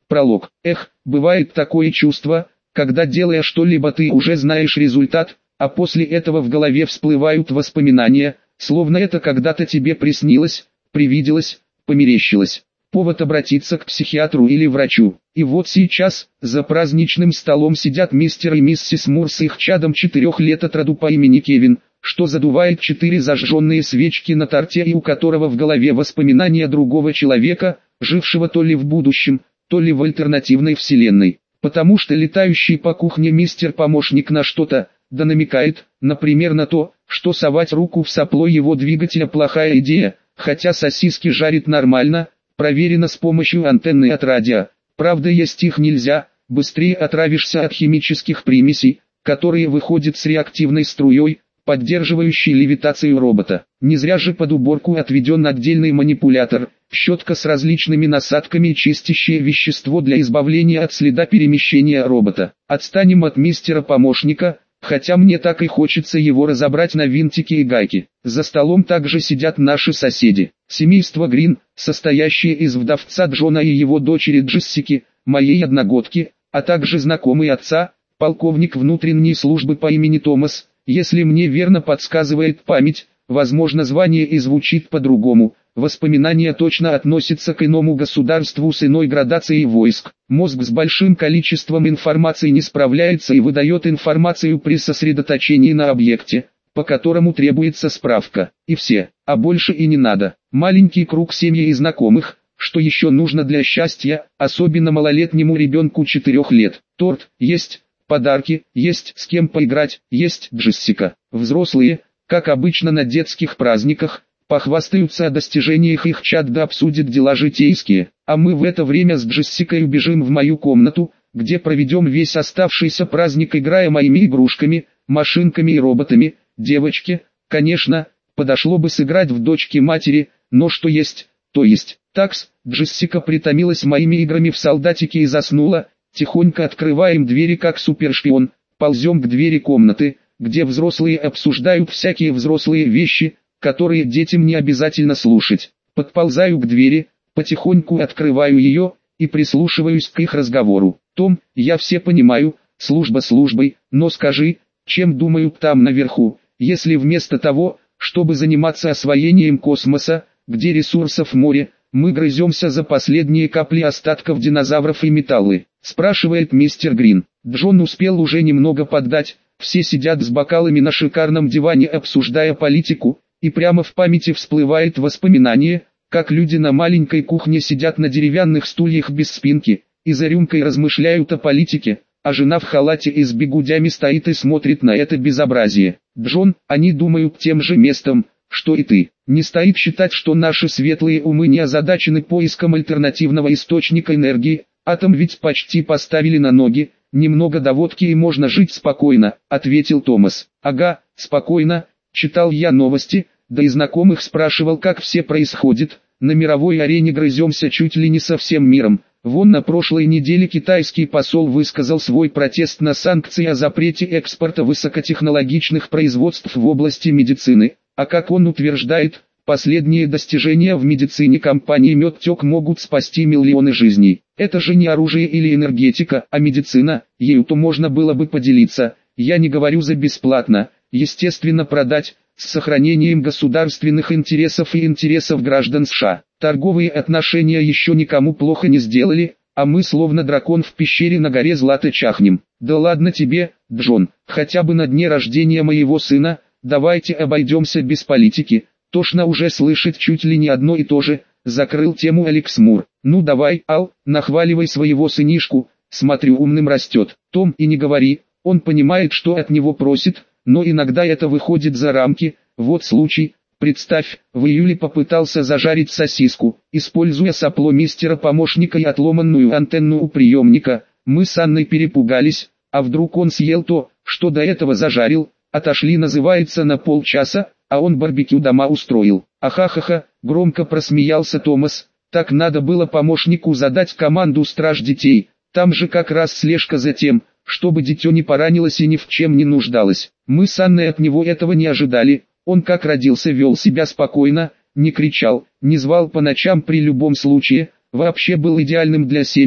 Пролог. Бывает такое чувство, когда делая что-либо ты уже знаешь результат, а после этого в голове всплывают воспоминания, словно это когда-то тебе приснилось, привиделось, померещилось. Повод обратиться к психиатру или врачу. И вот сейчас, за праздничным столом сидят мистер и миссис Мур с их чадом 4 лет от роду по имени Кевин, что задувает 4 зажженные свечки на торте и у которого в голове воспоминания другого человека, жившего то ли в будущем, то ли в альтернативной вселенной. Потому что летающий по кухне мистер-помощник на что-то, да намекает, например на то, что совать руку в сопло его двигателя плохая идея, хотя сосиски жарит нормально, проверено с помощью антенны от радио. Правда, есть их нельзя, быстрее отравишься от химических примесей, которые выходят с реактивной струей, поддерживающей левитацию робота. Не зря же под уборку отведен отдельный манипулятор, щетка с различными насадками и чистящее вещество для избавления от следа перемещения робота. Отстанем от мистера-помощника, хотя мне так и хочется его разобрать на винтики и гайки. За столом также сидят наши соседи. Семейство Грин, состоящее из вдовца Джона и его дочери Джессики, моей одногодки, а также знакомый отца, полковник внутренней службы по имени Томас. Если мне верно подсказывает память, возможно звание и звучит по-другому, воспоминания точно относятся к иному государству с иной градацией войск. Мозг с большим количеством информации не справляется и выдает информацию при сосредоточении на объекте, по которому требуется справка. И все, а больше и не надо. Маленький круг семьи и знакомых, что еще нужно для счастья, особенно малолетнему ребенку 4 лет. Торт есть. Подарки, есть с кем поиграть, есть Джессика. Взрослые, как обычно на детских праздниках, похвастаются о достижениях их чад да обсудят дела житейские, а мы в это время с Джессикой убежим в мою комнату, где проведем весь оставшийся праздник, играя моими игрушками, машинками и роботами. Девочке, конечно, подошло бы сыграть в дочки матери, но что есть, то есть. Такс, Джессика притомилась моими играми в солдатике и заснула. Тихонько открываем двери как супершпион, ползем к двери комнаты, где взрослые обсуждают всякие взрослые вещи, которые детям не обязательно слушать. Подползаю к двери, потихоньку открываю ее, и прислушиваюсь к их разговору. Том, я все понимаю, служба службой, но скажи, чем думают там наверху, если вместо того, чтобы заниматься освоением космоса, где ресурсов море, мы грыземся за последние капли остатков динозавров и металлы, спрашивает мистер Грин. Джон успел уже немного поддать, все сидят с бокалами на шикарном диване, обсуждая политику, и прямо в памяти всплывает воспоминание, как люди на маленькой кухне сидят на деревянных стульях без спинки, и за рюмкой размышляют о политике, а жена в халате и с бигудями стоит и смотрит на это безобразие. Джон, они думают тем же местом, что и ты. Не стоит считать, что наши светлые умы не озадачены поиском альтернативного источника энергии, атом ведь почти поставили на ноги, немного доводки и можно жить спокойно, ответил Томас. Ага, спокойно, читал я новости, да и знакомых спрашивал, как все происходит, на мировой арене грыземся чуть ли не со всем миром. Вон на прошлой неделе китайский посол высказал свой протест на санкции о запрете экспорта высокотехнологичных производств в области медицины. А как он утверждает, последние достижения в медицине компании Медтек могут спасти миллионы жизней. Это же не оружие или энергетика, а медицина, ею-то можно было бы поделиться. Я не говорю за бесплатно, естественно продать, с сохранением государственных интересов и интересов граждан США. Торговые отношения еще никому плохо не сделали, а мы словно дракон в пещере на горе Златы чахнем. Да ладно тебе, Джон, хотя бы на дне рождения моего сына. Давайте обойдемся без политики, тошно уже слышать чуть ли не одно и то же, закрыл тему Алекс Мур. Ну давай, Ал, нахваливай своего сынишку, смотрю умным растет. Том, и не говори, он понимает, что от него просит, но иногда это выходит за рамки. Вот случай, представь, в июле попытался зажарить сосиску, используя сопло мистера-помощника и отломанную антенну у приемника. Мы с Анной перепугались, а вдруг он съел то, что до этого зажарил. Отошли, называется, на полчаса, а он барбекю дома устроил. Ахахаха, громко просмеялся Томас. Так надо было помощнику задать команду «Страж детей». Там же как раз слежка за тем, чтобы дитё не поранилось и ни в чем не нуждалось. Мы с Анной от него этого не ожидали. Он как родился вел себя спокойно, не кричал, не звал по ночам при любом случае, вообще был идеальным для семьи,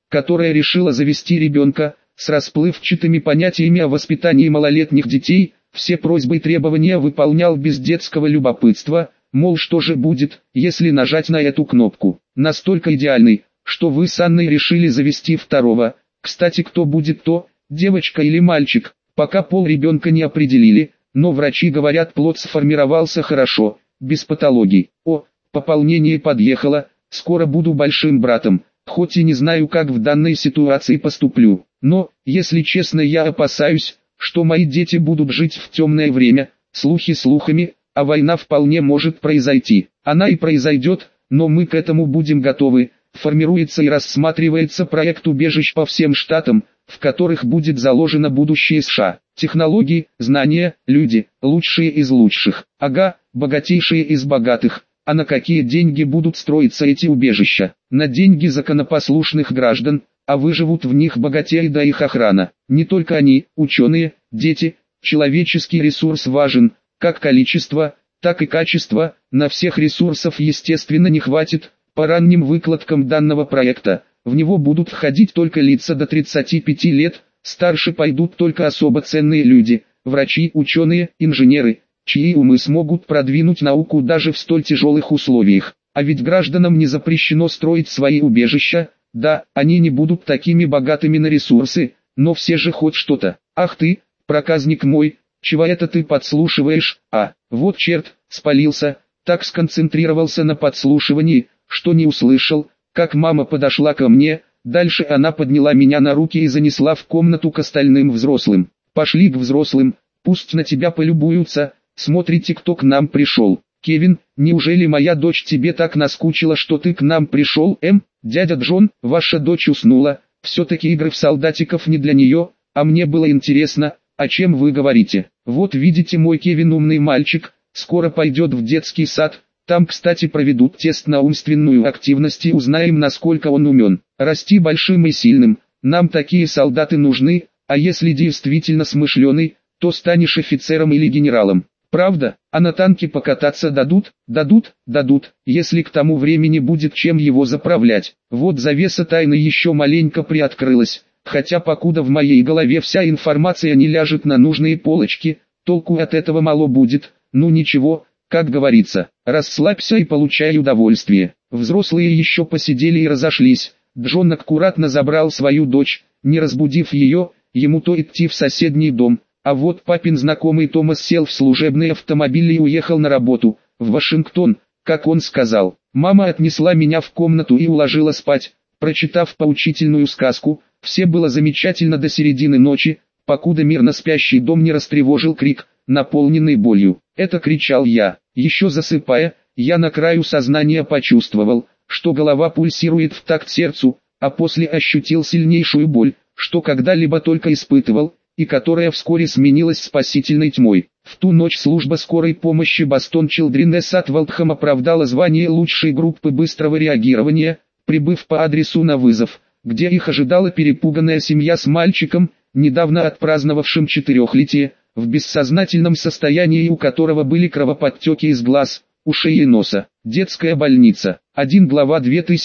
которая решила завести ребенка, с расплывчатыми понятиями о воспитании малолетних детей, все просьбы и требования выполнял без детского любопытства, мол, что же будет, если нажать на эту кнопку. Настолько идеальный, что вы с Анной решили завести второго. Кстати, кто будет то, девочка или мальчик, пока пол ребенка не определили, но врачи говорят, плод сформировался хорошо, без патологий. О, пополнение подъехало, скоро буду большим братом, хоть и не знаю, как в данной ситуации поступлю. Но, если честно, я опасаюсь, что мои дети будут жить в темное время, слухи слухами, а война вполне может произойти. Она и произойдет, но мы к этому будем готовы. Формируется и рассматривается проект убежищ по всем штатам, в которых будет заложено будущее США. Технологии, знания, люди, лучшие из лучших. Ага, богатейшие из богатых. А на какие деньги будут строиться эти убежища? На деньги законопослушных граждан, а выживут в них богатеи да их охрана. Не только они, ученые, дети, человеческий ресурс важен, как количество, так и качество, на всех ресурсов естественно не хватит. По ранним выкладкам данного проекта, в него будут входить только лица до 35 лет, старше пойдут только особо ценные люди, врачи, ученые, инженеры, чьи умы смогут продвинуть науку даже в столь тяжелых условиях. А ведь гражданам не запрещено строить свои убежища, да, они не будут такими богатыми на ресурсы, но все же хоть что-то. Ах ты, проказник мой, чего это ты подслушиваешь? А, вот черт, спалился, так сконцентрировался на подслушивании, что не услышал, как мама подошла ко мне, дальше она подняла меня на руки и занесла в комнату к остальным взрослым. Пошли к взрослым, пусть на тебя полюбуются, смотрите, кто к нам пришел. Кевин, неужели моя дочь тебе так наскучила, что ты к нам пришел? Дядя Джон, ваша дочь уснула, все-таки игры в солдатиков не для нее, а мне было интересно, о чем вы говорите. Вот видите, мой Кевин умный мальчик, скоро пойдет в детский сад. Там, кстати, проведут тест на умственную активность и узнаем, насколько он умен. Расти большим и сильным, нам такие солдаты нужны, а если действительно смышленый, то станешь офицером или генералом. Правда? А на танке покататься дадут? Дадут, если к тому времени будет чем его заправлять. Вот завеса тайны еще маленько приоткрылась, хотя покуда в моей голове вся информация не ляжет на нужные полочки, толку от этого мало будет. Ну ничего. Как говорится, расслабься и получай удовольствие. Взрослые еще посидели и разошлись. Джон аккуратно забрал свою дочь, не разбудив ее, ему то идти в соседний дом. А вот папин знакомый Томас сел в служебный автомобиль и уехал на работу, в Вашингтон, как он сказал. Мама отнесла меня в комнату и уложила спать, прочитав поучительную сказку. Все было замечательно до середины ночи, покуда мирно спящий дом не растревожил крик, наполненный болью. Это кричал я. Еще засыпая, я на краю сознания почувствовал, что голова пульсирует в такт сердцу, а после ощутил сильнейшую боль, что когда-либо только испытывал, и которая вскоре сменилась спасительной тьмой. В ту ночь служба скорой помощи Бостон Чилдренес от Валдхэм оправдала звание лучшей группы быстрого реагирования, прибыв по адресу на вызов, где их ожидала перепуганная семья с мальчиком, недавно отпраздновавшим 4-летие, в бессознательном состоянии, у которого были кровоподтеки из глаз, ушей и носа. Детская больница. 1 глава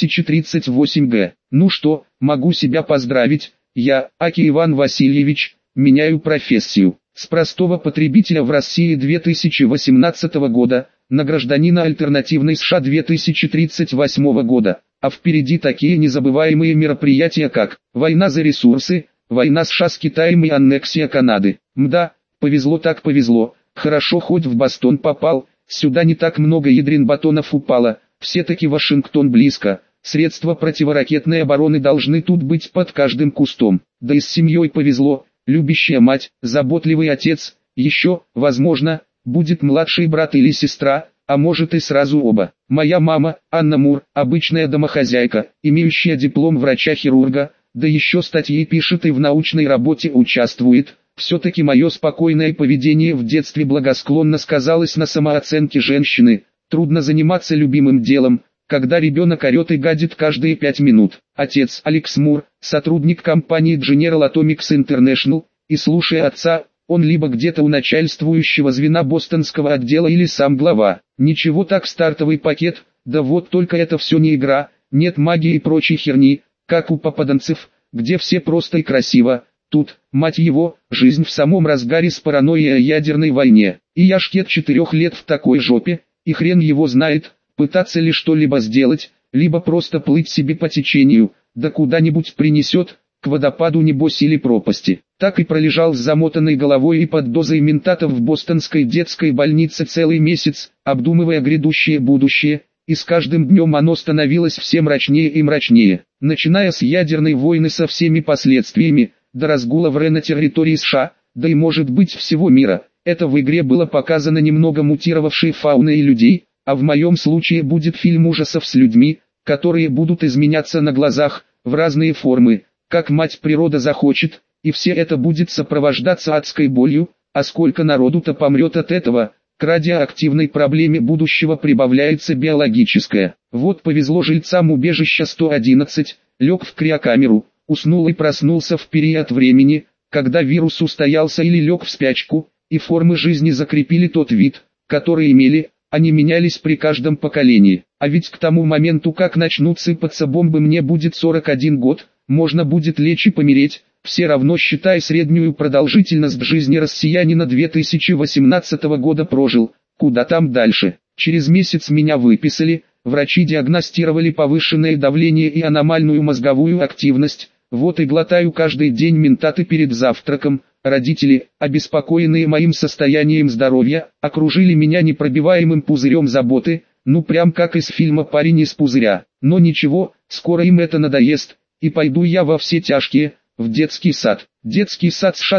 2038 г. Ну что, могу себя поздравить, я, Аки Иван Васильевич, меняю профессию. С простого потребителя в России 2018 года, на гражданина альтернативной США 2038 года. А впереди такие незабываемые мероприятия, как война за ресурсы, война США с Китаем и аннексия Канады. Мда, повезло так повезло, хорошо хоть в Бостон попал, сюда не так много ядрен батонов упало, все-таки Вашингтон близко, средства противоракетной обороны должны тут быть под каждым кустом. Да и с семьей повезло, любящая мать, заботливый отец, еще, возможно, будет младший брат или сестра, а может и сразу оба. Моя мама, Анна Мур, обычная домохозяйка, имеющая диплом врача-хирурга, да еще статьи пишет и в научной работе участвует. Все-таки мое спокойное поведение в детстве благосклонно сказалось на самооценке женщины. Трудно заниматься любимым делом, когда ребенок орет и гадит каждые 5 минут. Отец Алекс Мур, сотрудник компании General Atomics International, и слушая отца, он либо где-то у начальствующего звена бостонского отдела или сам глава. Ничего так, стартовый пакет, да вот только это все не игра, нет магии и прочей херни, как у попаданцев, где все просто и красиво. Тут, мать его, жизнь в самом разгаре с паранойей о ядерной войне. И я шкет 4 лет в такой жопе, и хрен его знает, пытаться ли что-либо сделать, либо просто плыть себе по течению, да куда-нибудь принесет, к водопаду небось или пропасти. Так и пролежал с замотанной головой и под дозой ментатов в бостонской детской больнице целый месяц, обдумывая грядущее будущее, и с каждым днем оно становилось все мрачнее и мрачнее, начиная с ядерной войны со всеми последствиями, до разгула ВР на территории США, да и может быть всего мира. Это в игре было показано немного мутировавшей фауной и людей, а в моем случае будет фильм ужасов с людьми, которые будут изменяться на глазах, в разные формы, как мать природа захочет, и все это будет сопровождаться адской болью, а сколько народу-то помрет от этого. К радиоактивной проблеме будущего прибавляется биологическая. Вот повезло жильцам убежища 111, лег в криокамеру, уснул и проснулся в период времени, когда вирус устоялся или лег в спячку, и формы жизни закрепили тот вид, который имели, они менялись при каждом поколении. А ведь к тому моменту, как начнут сыпаться бомбы, мне будет 41 год, можно будет лечь и помереть, все равно считай среднюю продолжительность жизни россиянина 2018 года прожил, куда там дальше. Через месяц меня выписали, врачи диагностировали повышенное давление и аномальную мозговую активность, вот и глотаю каждый день ментаты перед завтраком. Родители, обеспокоенные моим состоянием здоровья, окружили меня непробиваемым пузырем заботы, ну прям как из фильма «Парень из пузыря». Но ничего, скоро им это надоест, и пойду я во все тяжкие, в детский сад. Детский сад США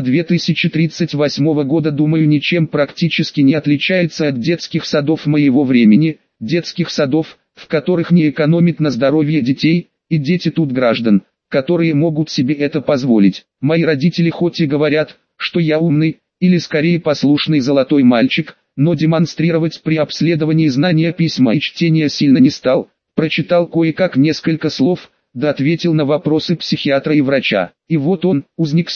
2038 года, думаю, ничем практически не отличается от детских садов моего времени, детских садов, в которых не экономят на здоровье детей, и дети тут граждан, которые могут себе это позволить. Мои родители хоть и говорят, что я умный, или скорее послушный золотой мальчик, но демонстрировать при обследовании знания письма и чтения сильно не стал, прочитал кое-как несколько слов, да ответил на вопросы психиатра и врача. И вот он, узник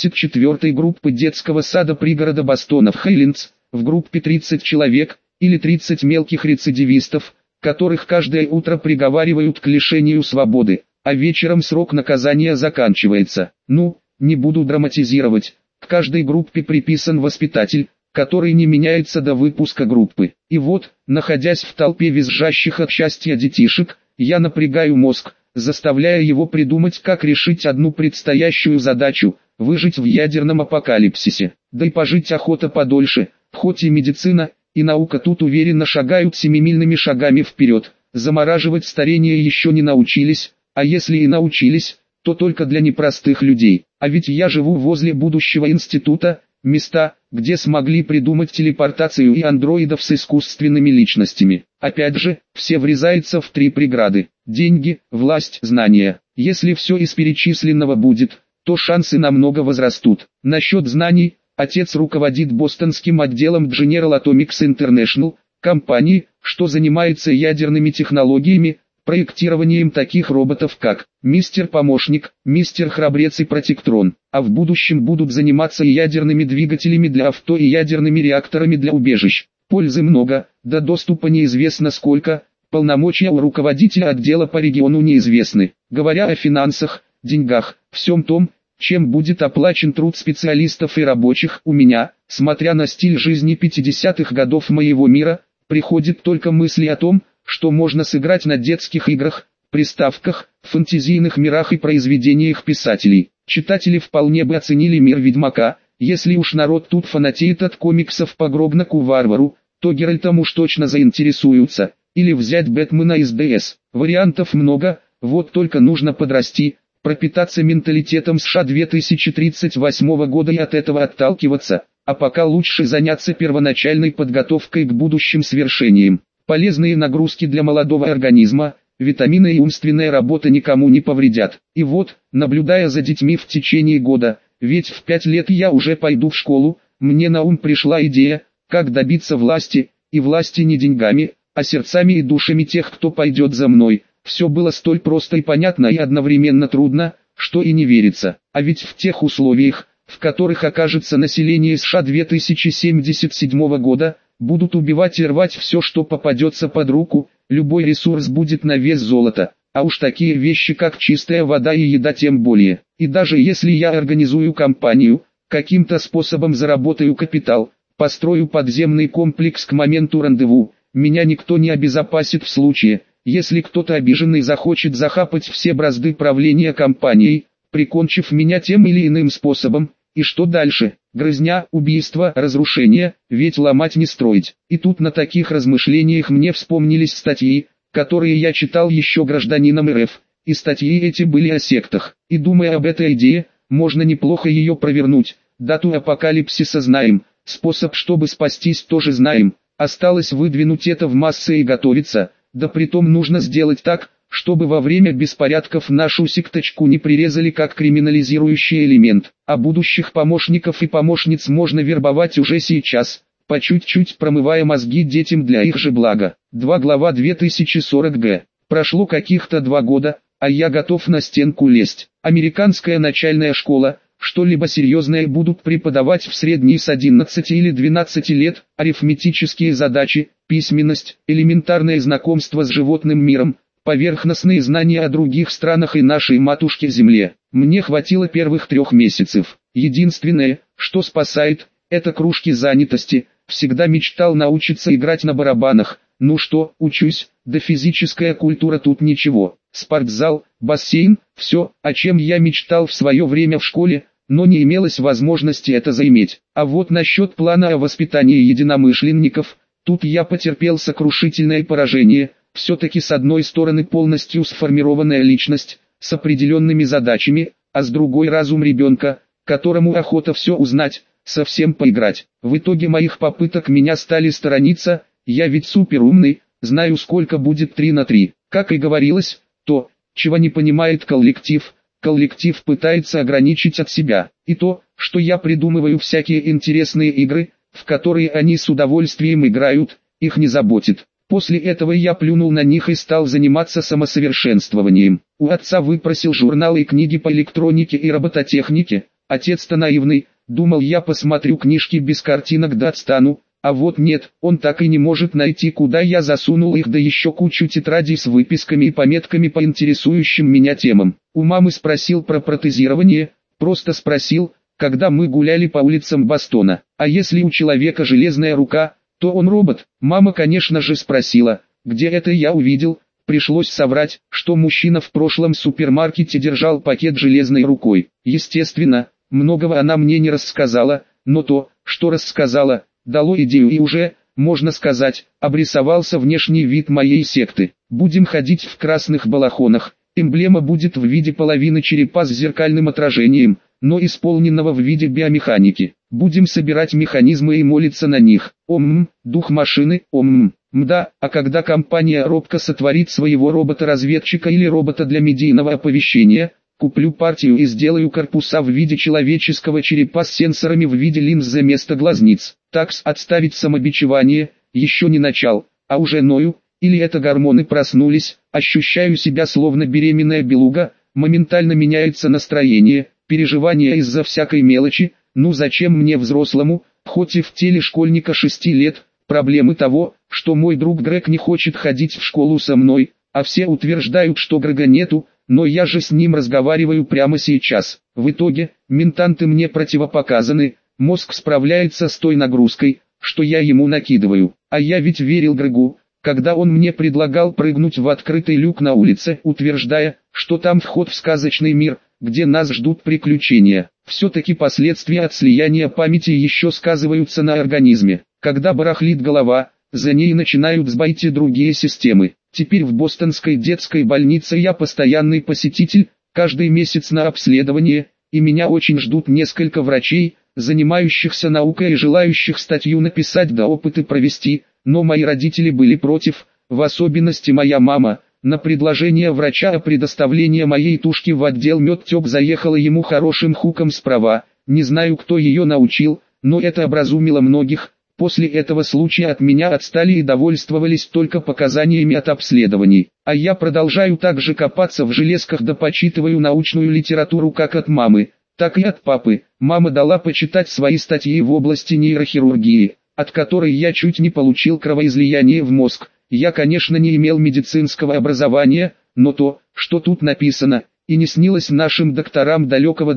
74-й группы детского сада пригорода Бостона в Хейлендс, в группе 30 человек, или 30 мелких рецидивистов, которых каждое утро приговаривают к лишению свободы, а вечером срок наказания заканчивается. Ну, не буду драматизировать, к каждой группе приписан воспитатель, который не меняется до выпуска группы. И вот, находясь в толпе визжащих от счастья детишек, я напрягаю мозг, заставляя его придумать, как решить одну предстоящую задачу – выжить в ядерном апокалипсисе. Да и пожить охота подольше, хоть и медицина, и наука тут уверенно шагают семимильными шагами вперед, замораживать старение еще не научились, а если и научились, то только для непростых людей. А ведь я живу возле будущего института, места, где смогли придумать телепортацию и андроидов с искусственными личностями. Опять же, все врезаются в 3 преграды: деньги, власть, знания. Если все из перечисленного будет, то шансы намного возрастут. Насчет знаний, отец руководит бостонским отделом General Atomics International, компании, что занимается ядерными технологиями, проектированием таких роботов как Мистер Помощник, Мистер Храбрец и Протектрон, а в будущем будут заниматься и ядерными двигателями для авто и ядерными реакторами для убежищ. Пользы много, да доступа неизвестно сколько, полномочия у руководителя отдела по региону неизвестны. Говоря о финансах, деньгах, всем том, чем будет оплачен труд специалистов и рабочих, у меня, смотря на стиль жизни 50-х годов моего мира, приходит только мысли о том, что можно сыграть на детских играх, приставках, фэнтезийных мирах и произведениях писателей. Читатели вполне бы оценили мир Ведьмака, если уж народ тут фанатеет от комиксов по Гробнаку Варвару, то Геральтом уж точно заинтересуются, или взять Бэтмена из ДС. Вариантов много, вот только нужно подрасти, пропитаться менталитетом США 2038 года и от этого отталкиваться, а пока лучше заняться первоначальной подготовкой к будущим свершениям. Полезные нагрузки для молодого организма, витамины и умственная работа никому не повредят. И вот, наблюдая за детьми в течение года, ведь в 5 лет я уже пойду в школу, мне на ум пришла идея, как добиться власти, и власти не деньгами, а сердцами и душами тех, кто пойдет за мной. Все было столь просто и понятно и одновременно трудно, что и не верится. А ведь в тех условиях, в которых окажется население США 2077 года, будут убивать и рвать все, что попадется под руку, любой ресурс будет на вес золота. а уж такие вещи как чистая вода и еда тем более. И даже если я организую компанию, каким-то способом заработаю капитал, построю подземный комплекс к моменту рандеву, меня никто не обезопасит в случае, если кто-то обиженный захочет захапать все бразды правления компанией, прикончив меня тем или иным способом. И что дальше? Грызня, убийство, разрушение, ведь ломать не строить. И тут на таких размышлениях мне вспомнились статьи, которые я читал еще гражданином РФ, и статьи эти были о сектах. И думая об этой идее, можно неплохо ее провернуть. Дату апокалипсиса знаем, способ чтобы спастись тоже знаем, осталось выдвинуть это в массы и готовиться, да притом нужно сделать так, чтобы во время беспорядков нашу секточку не прирезали как криминализирующий элемент, а будущих помощников и помощниц можно вербовать уже сейчас, по чуть-чуть промывая мозги детям для их же блага. 2 глава 2040 г. Прошло каких-то 2 года, а я готов на стенку лезть. Американская начальная школа, что-либо серьезное будут преподавать в средней с 11 или 12 лет, арифметические задачи, письменность, элементарное знакомство с животным миром, поверхностные знания о других странах и нашей матушке-Земле. Мне хватило первых 3 месяцев. Единственное, что спасает, это кружки занятости. Всегда мечтал научиться играть на барабанах. Ну что, учусь, да физическая культура тут ничего. Спортзал, бассейн, все, о чем я мечтал в свое время в школе, но не имелось возможности это заиметь. А вот насчет плана о воспитании единомышленников, тут я потерпел сокрушительное поражение. Все-таки с одной стороны полностью сформированная личность, с определенными задачами, а с другой разум ребенка, которому охота все узнать, совсем поиграть. В итоге моих попыток меня стали сторониться, я ведь суперумный, знаю сколько будет 3 на 3. Как и говорилось, то, чего не понимает коллектив пытается ограничить от себя. И то, что я придумываю всякие интересные игры, в которые они с удовольствием играют, их не заботит. После этого я плюнул на них и стал заниматься самосовершенствованием. У отца выпросил журналы и книги по электронике и робототехнике. Отец-то наивный, думал я посмотрю книжки без картинок да отстану. А вот нет, он так и не может найти, куда я засунул их, да еще кучу тетрадей с выписками и пометками по интересующим меня темам. У мамы спросил про протезирование, просто спросил, когда мы гуляли по улицам Бостона. А если у человека железная рука, то он робот. Мама, конечно же, спросила, где это я увидел. Пришлось соврать, что мужчина в прошлом супермаркете держал пакет железной рукой. Естественно, многого она мне не рассказала, но то, что рассказала, дало идею и уже, можно сказать, обрисовался внешний вид моей секты. Будем ходить в красных балахонах, эмблема будет в виде половины черепа с зеркальным отражением, но исполненного в виде биомеханики. Будем собирать механизмы и молиться на них. Дух машины, мда, а когда компания робко сотворит своего робота-разведчика или робота для медийного оповещения, куплю партию и сделаю корпуса в виде человеческого черепа с сенсорами в виде линз за место глазниц. Такс, отставить самобичевание, еще не начал, а уже ною, или это гормоны проснулись, ощущаю себя словно беременная белуга, моментально меняется настроение, переживания из-за всякой мелочи. Ну зачем мне взрослому, хоть и в теле школьника 6 лет, проблемы того, что мой друг Грег не хочет ходить в школу со мной, а все утверждают, что Грега нету, но я же с ним разговариваю прямо сейчас. В итоге, ментанты мне противопоказаны, мозг справляется с той нагрузкой, что я ему накидываю. А я ведь верил Грегу, когда он мне предлагал прыгнуть в открытый люк на улице, утверждая, что там вход в сказочный мир, где нас ждут приключения. Все-таки последствия от слияния памяти еще сказываются на организме. Когда барахлит голова, за ней начинают сбоить и другие системы. Теперь в бостонской детской больнице я постоянный посетитель, каждый месяц на обследование, и меня очень ждут несколько врачей, занимающихся наукой и желающих статью написать да опыты провести, но мои родители были против, в особенности моя мама. На предложение врача о предоставлении моей тушки в отдел медтек заехала ему хорошим хуком справа. Не знаю, кто ее научил, но это образумило многих. После этого случая от меня отстали и довольствовались только показаниями от обследований. А я продолжаю также копаться в железках да почитываю научную литературу как от мамы, так и от папы. Мама дала почитать свои статьи в области нейрохирургии, от которой я чуть не получил кровоизлияние в мозг. Я, конечно, не имел медицинского образования, но то, что тут написано, и не снилось нашим докторам далекого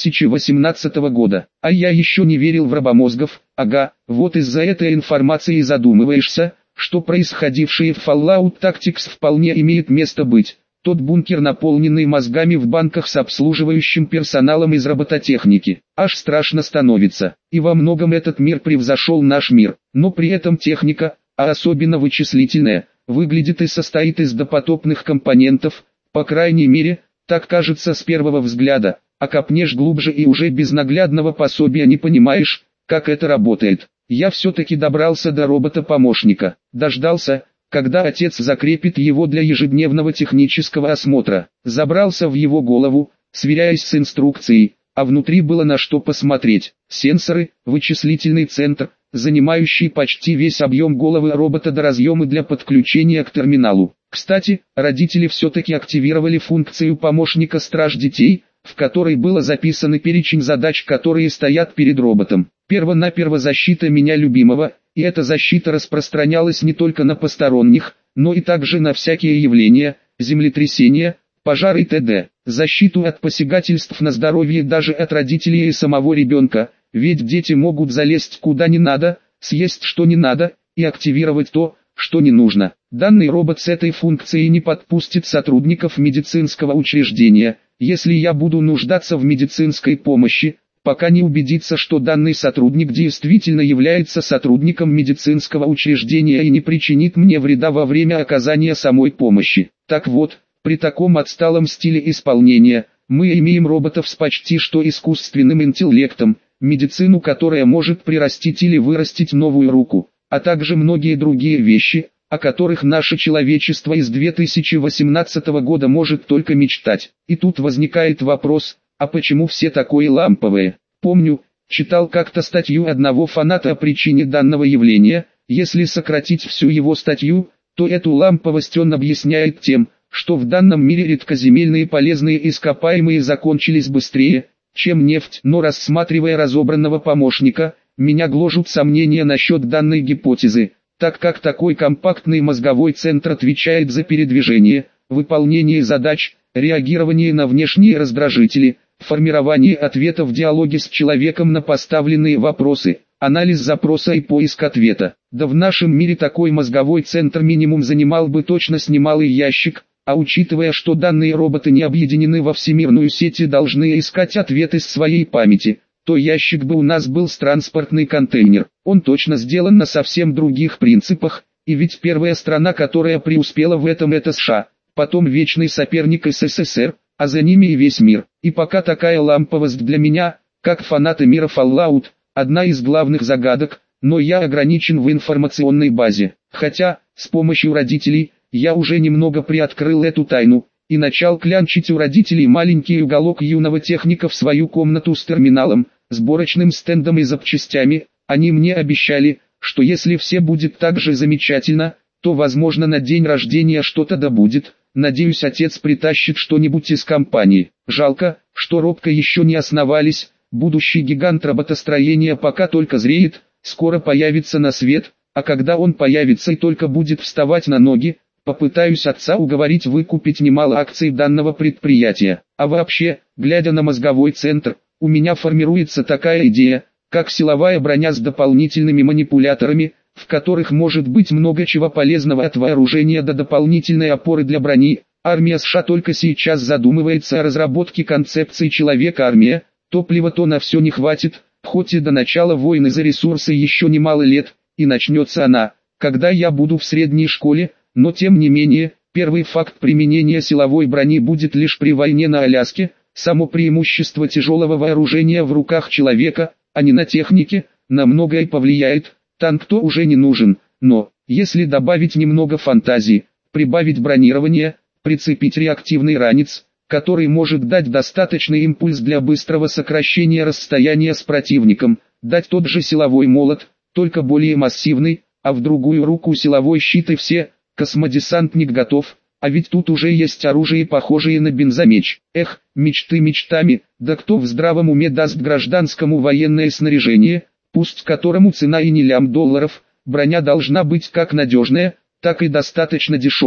2018 года. А я еще не верил в робомозгов. Ага, вот из-за этой информации задумываешься, что происходившее в Fallout Tactics вполне имеет место быть. Тот бункер, наполненный мозгами в банках с обслуживающим персоналом из робототехники. Аж страшно становится. И во многом этот мир превзошел наш мир. Но при этом техника, а особенно вычислительная, выглядит и состоит из допотопных компонентов, по крайней мере, так кажется с первого взгляда, а копнешь глубже и уже без наглядного пособия не понимаешь, как это работает. Я все-таки добрался до робота-помощника, дождался, когда отец закрепит его для ежедневного технического осмотра, забрался в его голову, сверяясь с инструкцией, а внутри было на что посмотреть. Сенсоры, вычислительный центр, занимающий почти весь объем головы робота до разъема для подключения к терминалу. Кстати, родители все-таки активировали функцию помощника страж детей, в которой было записано перечень задач, которые стоят перед роботом. Перво-наперво защита меня любимого, и эта защита распространялась не только на посторонних, но и также на всякие явления, землетрясения, пожары и т.д. Защиту от посягательств на здоровье даже от родителей и самого ребенка, ведь дети могут залезть куда не надо, съесть что не надо, и активировать то, что не нужно. Данный робот с этой функцией не подпустит сотрудников медицинского учреждения, если я буду нуждаться в медицинской помощи, пока не убедится, что данный сотрудник действительно является сотрудником медицинского учреждения и не причинит мне вреда во время оказания самой помощи. Так вот, при таком отсталом стиле исполнения, мы имеем роботов с почти что искусственным интеллектом, медицину, которая может прирастить или вырастить новую руку, а также многие другие вещи, о которых наше человечество из 2018 года может только мечтать. И тут возникает вопрос, а почему все такое ламповые? Помню, читал как-то статью одного фаната о причине данного явления. Если сократить всю его статью, то эту ламповость он объясняет тем, что в данном мире редкоземельные полезные ископаемые закончились быстрее, чем нефть. Но рассматривая разобранного помощника, меня гложут сомнения насчет данной гипотезы, так как такой компактный мозговой центр отвечает за передвижение, выполнение задач, реагирование на внешние раздражители, формирование ответа в диалоге с человеком на поставленные вопросы, анализ запроса и поиск ответа. Да в нашем мире такой мозговой центр минимум занимал бы точно с немалый ящик, а учитывая, что данные роботы не объединены во всемирную сеть и должны искать ответ из своей памяти, то ящик бы у нас был с транспортный контейнер. Он точно сделан на совсем других принципах, и ведь первая страна, которая преуспела в этом, это США, потом вечный соперник СССР, а за ними и весь мир. И пока такая ламповость для меня, как фаната мира Fallout, одна из главных загадок, но я ограничен в информационной базе. Хотя, с помощью родителей, я уже немного приоткрыл эту тайну, и начал клянчить у родителей маленький уголок юного техника в свою комнату с терминалом, сборочным стендом и запчастями. Они мне обещали, что если все будет так же замечательно, то возможно на день рождения что-то да будет. Надеюсь, отец притащит что-нибудь из компании. Жалко, что робко еще не основались, будущий гигант роботостроения пока только зреет, скоро появится на свет, а когда он появится и только будет вставать на ноги, попытаюсь отца уговорить выкупить немало акций данного предприятия. А вообще, глядя на мозговой центр, у меня формируется такая идея, как силовая броня с дополнительными манипуляторами, в которых может быть много чего полезного от вооружения до дополнительной опоры для брони. Армия США только сейчас задумывается о разработке концепции человека-армия, топлива-то на все не хватит, хоть и до начала войны за ресурсы еще немало лет, и начнется она, когда я буду в средней школе, но тем не менее, первый факт применения силовой брони будет лишь при войне на Аляске. Само преимущество тяжелого вооружения в руках человека, а не на технике, на многое повлияет. Танк-то уже не нужен, но, если добавить немного фантазии, прибавить бронирование, прицепить реактивный ранец, который может дать достаточный импульс для быстрого сокращения расстояния с противником, дать тот же силовой молот, только более массивный, а в другую руку силовой щит и все, космодесантник готов. А ведь тут уже есть оружие, похожее на бензомеч. Эх, мечты мечтами, да кто в здравом уме даст гражданскому военное снаряжение, пусть которому цена и не $1, броня должна быть как надежная, так и достаточно дешевая,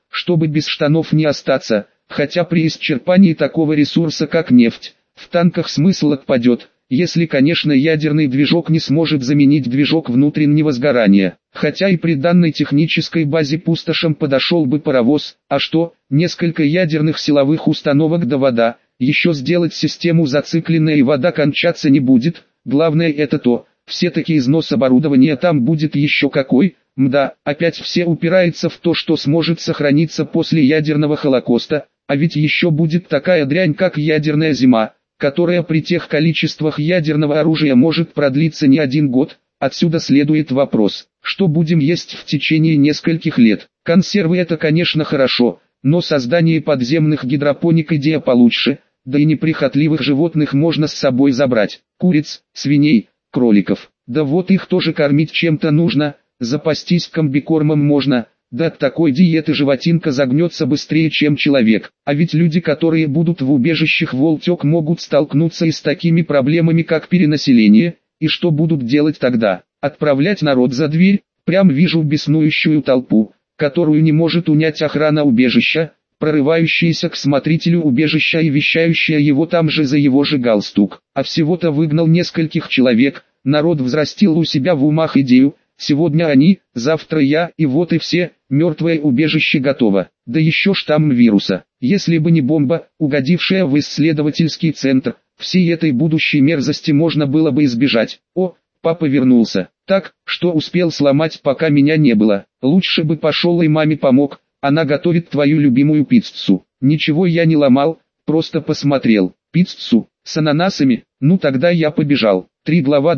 чтобы без штанов не остаться, хотя при исчерпании такого ресурса как нефть, в танках смысл отпадет, если, конечно, ядерный движок не сможет заменить движок внутреннего сгорания. Хотя и при данной технической базе пустошам подошел бы паровоз, а что, несколько ядерных силовых установок да вода, еще сделать систему зацикленной и вода кончаться не будет, главное это то, все-таки износ оборудования там будет еще какой, мда, опять все упирается в то, что сможет сохраниться после ядерного холокоста, а ведь еще будет такая дрянь как ядерная зима, которая при тех количествах ядерного оружия может продлиться не один год. Отсюда следует вопрос, что будем есть в течение нескольких лет. Консервы это, конечно, хорошо, но создание подземных гидропоник идея получше, да и неприхотливых животных можно с собой забрать. Куриц, свиней, кроликов. Да вот их тоже кормить чем-то нужно, запастись комбикормом можно. Да от такой диеты животинка загнется быстрее, чем человек. А ведь люди, которые будут в убежищах Волтек, могут столкнуться и с такими проблемами, как перенаселение. И что будут делать тогда? Отправлять народ за дверь? Прям вижу беснующую толпу, которую не может унять охрана убежища, прорывающаяся к смотрителю убежища и вещающая его там же за его же галстук. А всего-то выгнал нескольких человек, народ взрастил у себя в умах идею. Сегодня они, завтра я, и вот и все, мертвое убежище готово. Да еще штамм вируса. Если бы не бомба, угодившая в исследовательский центр, всей этой будущей мерзости можно было бы избежать. О, папа вернулся. Так, что успел сломать, пока меня не было. Лучше бы пошел и маме помог, она готовит твою любимую пиццу. Ничего я не ломал, просто посмотрел. Пиццу? С ананасами? Ну тогда я побежал. 3 глава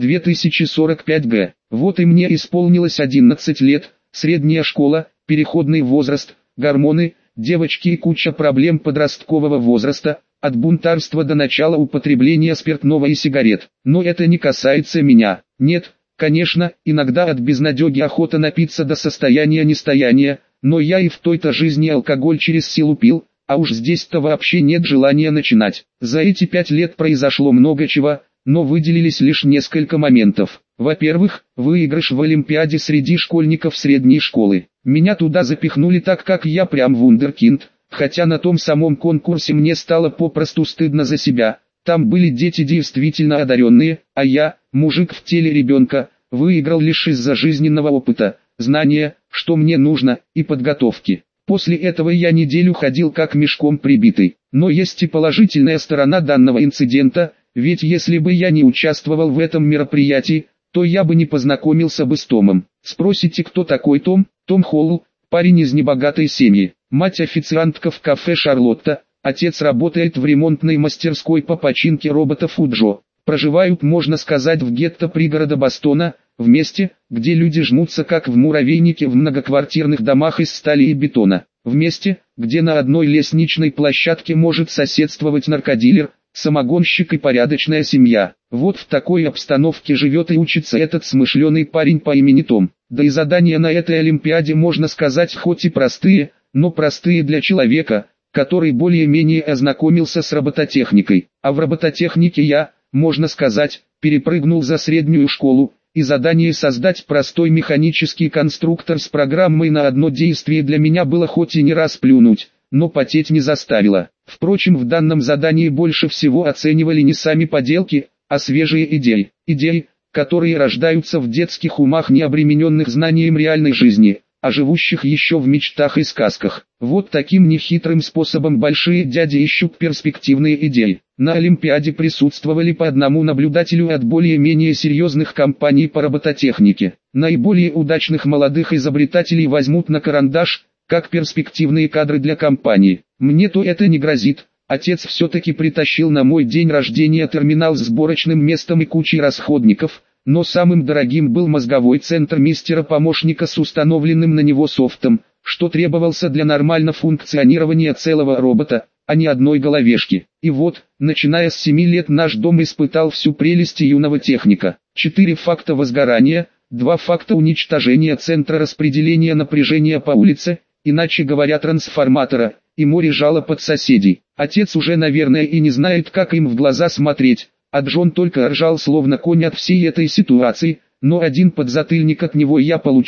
2045 г. Вот и мне исполнилось 11 лет, средняя школа, переходный возраст, гормоны, девочки и куча проблем подросткового возраста, от бунтарства до начала употребления спиртного и сигарет. Но это не касается меня. Нет, конечно, иногда от безнадеги охота напиться до состояния нестояния, но я и в той-то жизни алкоголь через силу пил, а уж здесь-то вообще нет желания начинать. За эти 5 лет произошло много чего, но выделились лишь несколько моментов. Во-первых, выигрыш в Олимпиаде среди школьников средней школы. Меня туда запихнули так, как я прям вундеркинд, хотя на том самом конкурсе мне стало попросту стыдно за себя. Там были дети действительно одаренные, а я, мужик в теле ребенка, выиграл лишь из-за жизненного опыта, знания, что мне нужно, и подготовки. После этого я неделю ходил как мешком прибитый. Но есть и положительная сторона данного инцидента, ведь если бы я не участвовал в этом мероприятии, то я бы не познакомился бы с Томом. Спросите, кто такой Том? Том Холл, парень из небогатой семьи. Мать официантка в кафе Шарлотта, отец работает в ремонтной мастерской по починке роботов у Джо. Проживают, можно сказать, в гетто пригорода Бостона, в месте, где люди жмутся как в муравейнике в многоквартирных домах из стали и бетона. В месте, где на одной лестничной площадке может соседствовать наркодилер, самогонщик и порядочная семья. Вот в такой обстановке живет и учится этот смышленый парень по имени Том. Да и задания на этой Олимпиаде, можно сказать, хоть и простые, но простые для человека, который более-менее ознакомился с робототехникой. А в робототехнике я, можно сказать, перепрыгнул за среднюю школу, и задание создать простой механический конструктор с программой на одно действие для меня было хоть и не раз плюнуть, но потеть не заставило. Впрочем, в данном задании больше всего оценивали не сами поделки, а свежие идеи. Идеи, которые рождаются в детских умах, не обремененных знанием реальной жизни, а живущих еще в мечтах и сказках. Вот таким нехитрым способом большие дяди ищут перспективные идеи. На Олимпиаде присутствовали по одному наблюдателю от более-менее серьезных компаний по робототехнике. Наиболее удачных молодых изобретателей возьмут на карандаш, как перспективные кадры для компании. Мне-то это не грозит. Отец все-таки притащил на мой день рождения терминал с сборочным местом и кучей расходников, но самым дорогим был мозговой центр мистера-помощника с установленным на него софтом, что требовался для нормального функционирования целого робота, а не одной головешки. И вот, начиная с 7 лет наш дом испытал всю прелесть юного техника. 4 факта возгорания, 2 факта уничтожения центра распределения напряжения по улице, иначе говоря трансформатора, и море жалоб от соседей. Отец уже, наверное, и не знает, как им в глаза смотреть, а Джон только ржал словно конь от всей этой ситуации, но один подзатыльник от него я получил,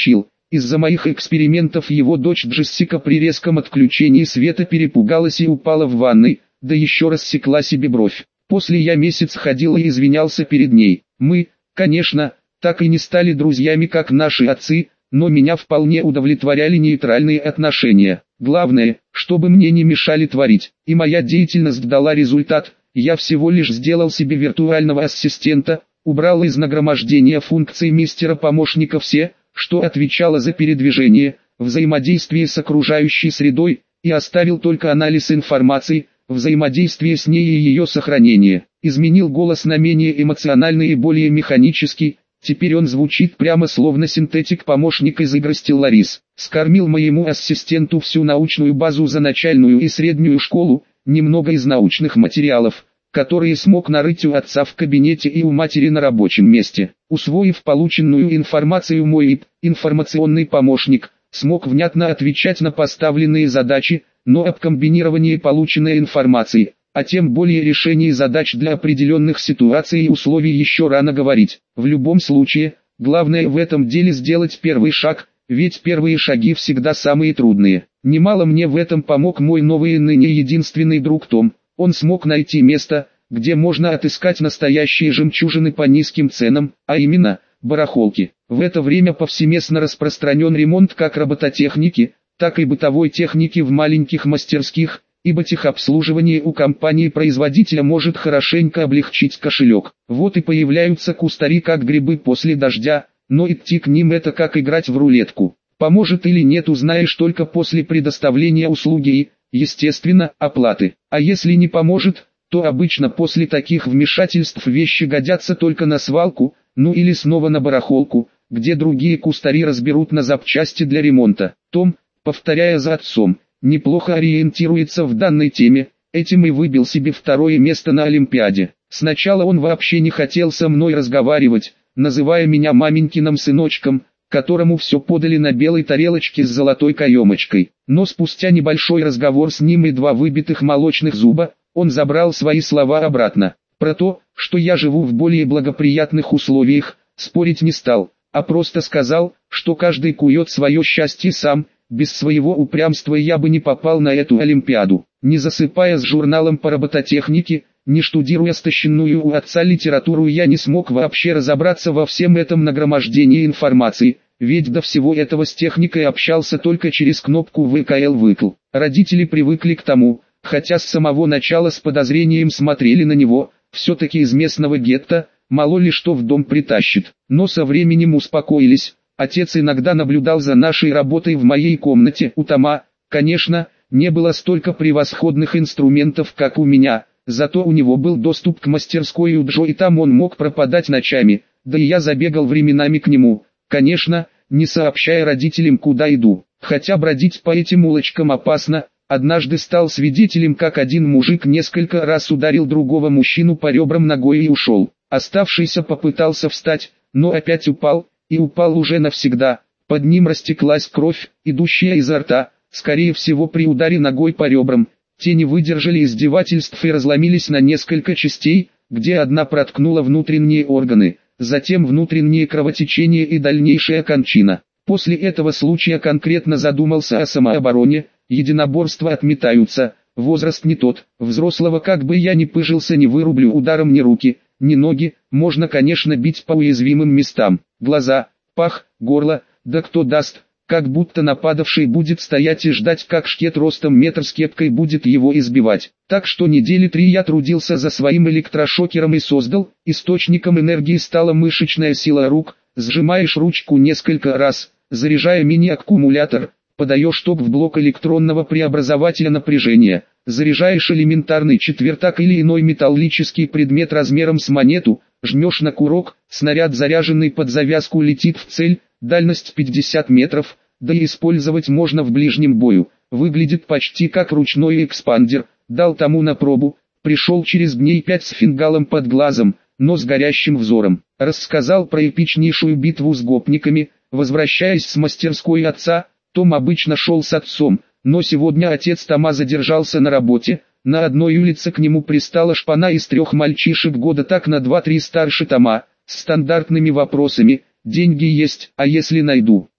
Из-за моих экспериментов его дочь Джессика при резком отключении света перепугалась и упала в ванной, да еще рассекла себе бровь. После я месяц ходил и извинялся перед ней. Мы, конечно, так и не стали друзьями как наши отцы, но меня вполне удовлетворяли нейтральные отношения. Главное, чтобы мне не мешали творить, и моя деятельность дала результат. Я всего лишь сделал себе виртуального ассистента, убрал из нагромождения функций мистера-помощника все, что отвечало за передвижение, взаимодействие с окружающей средой, и оставил только анализ информации, взаимодействие с ней и ее сохранение. Изменил голос на менее эмоциональный и более механический, теперь он звучит прямо словно синтетик-помощник из игры Stellaris. Скормил моему ассистенту всю научную базу за начальную и среднюю школу, немного из научных материалов, которые смог нарыть у отца в кабинете и у матери на рабочем месте. Усвоив полученную информацию, мой ИП, информационный помощник, смог внятно отвечать на поставленные задачи, но об комбинировании полученной информации, а тем более решении задач для определенных ситуаций и условий еще рано говорить. В любом случае, главное в этом деле сделать первый шаг, ведь первые шаги всегда самые трудные. Немало мне в этом помог мой новый и ныне единственный друг Том. Он смог найти место, где можно отыскать настоящие жемчужины по низким ценам, а именно, барахолки. В это время повсеместно распространен ремонт как робототехники, так и бытовой техники в маленьких мастерских, ибо техобслуживание у компании-производителя может хорошенько облегчить кошелек. Вот и появляются кустари как грибы после дождя, но идти к ним это как играть в рулетку. Поможет или нет, узнаешь только после предоставления услуги и, естественно, оплаты. А если не поможет, то обычно после таких вмешательств вещи годятся только на свалку, ну или снова на барахолку, где другие кустари разберут на запчасти для ремонта. Том, повторяя за отцом, неплохо ориентируется в данной теме, этим и выбил себе второе место на Олимпиаде. Сначала он вообще не хотел со мной разговаривать, называя меня маменькиным сыночком, которому все подали на белой тарелочке с золотой каемочкой. Но спустя небольшой разговор с ним и 2 выбитых молочных зуба, он забрал свои слова обратно. Про то, что я живу в более благоприятных условиях, спорить не стал, а просто сказал, что каждый кует свое счастье сам, без своего упрямства я бы не попал на эту Олимпиаду. Не засыпая с журналом по робототехнике, не штудируя стащенную у отца литературу, я не смог вообще разобраться во всем этом нагромождении информации, ведь до всего этого с техникой общался только через кнопку ВКЛ-выкл. Родители привыкли к тому, хотя с самого начала с подозрением смотрели на него, все-таки из местного гетто, мало ли что в дом притащит. Но со временем успокоились, отец иногда наблюдал за нашей работой в моей комнате. У Тома, конечно, не было столько превосходных инструментов, как у меня, зато у него был доступ к мастерской у Джо, и там он мог пропадать ночами, да и я забегал временами к нему, конечно, не сообщая родителям, куда иду. Хотя бродить по этим улочкам опасно, однажды стал свидетелем, как один мужик несколько раз ударил другого мужчину по ребрам ногой и ушел. Оставшийся попытался встать, но опять упал, и упал уже навсегда. Под ним растеклась кровь, идущая изо рта, скорее всего при ударе ногой по ребрам. Те не выдержали издевательств и разломились на несколько частей, где одна проткнула внутренние органы, затем внутреннее кровотечение и дальнейшая кончина. После этого случая конкретно задумался о самообороне, единоборства отметаются, возраст не тот, взрослого как бы я ни пыжился не вырублю ударом ни руки, ни ноги, можно конечно бить по уязвимым местам, глаза, пах, горло, да кто даст, как будто нападавший будет стоять и ждать, как шкет ростом метр с кепкой будет его избивать. Так что недели 3 я трудился за своим электрошокером и создал, источником энергии стала мышечная сила рук, сжимаешь ручку несколько раз, заряжая мини-аккумулятор, подаешь ток в блок электронного преобразователя напряжения, заряжаешь элементарный четвертак или иной металлический предмет размером с монету, жмешь на курок, снаряд, заряженный под завязку, летит в цель, дальность 50 метров, да и использовать можно в ближнем бою. Выглядит почти как ручной экспандер, дал тому на пробу, пришел через дней 5 с фингалом под глазом, но с горящим взором. Рассказал про эпичнейшую битву с гопниками, возвращаясь с мастерской отца. Том обычно шел с отцом, но сегодня отец Тома задержался на работе. На одной улице к нему пристала шпана из 3 мальчишек года так на 2-3 старше Тома, с стандартными вопросами: деньги есть, а если найду?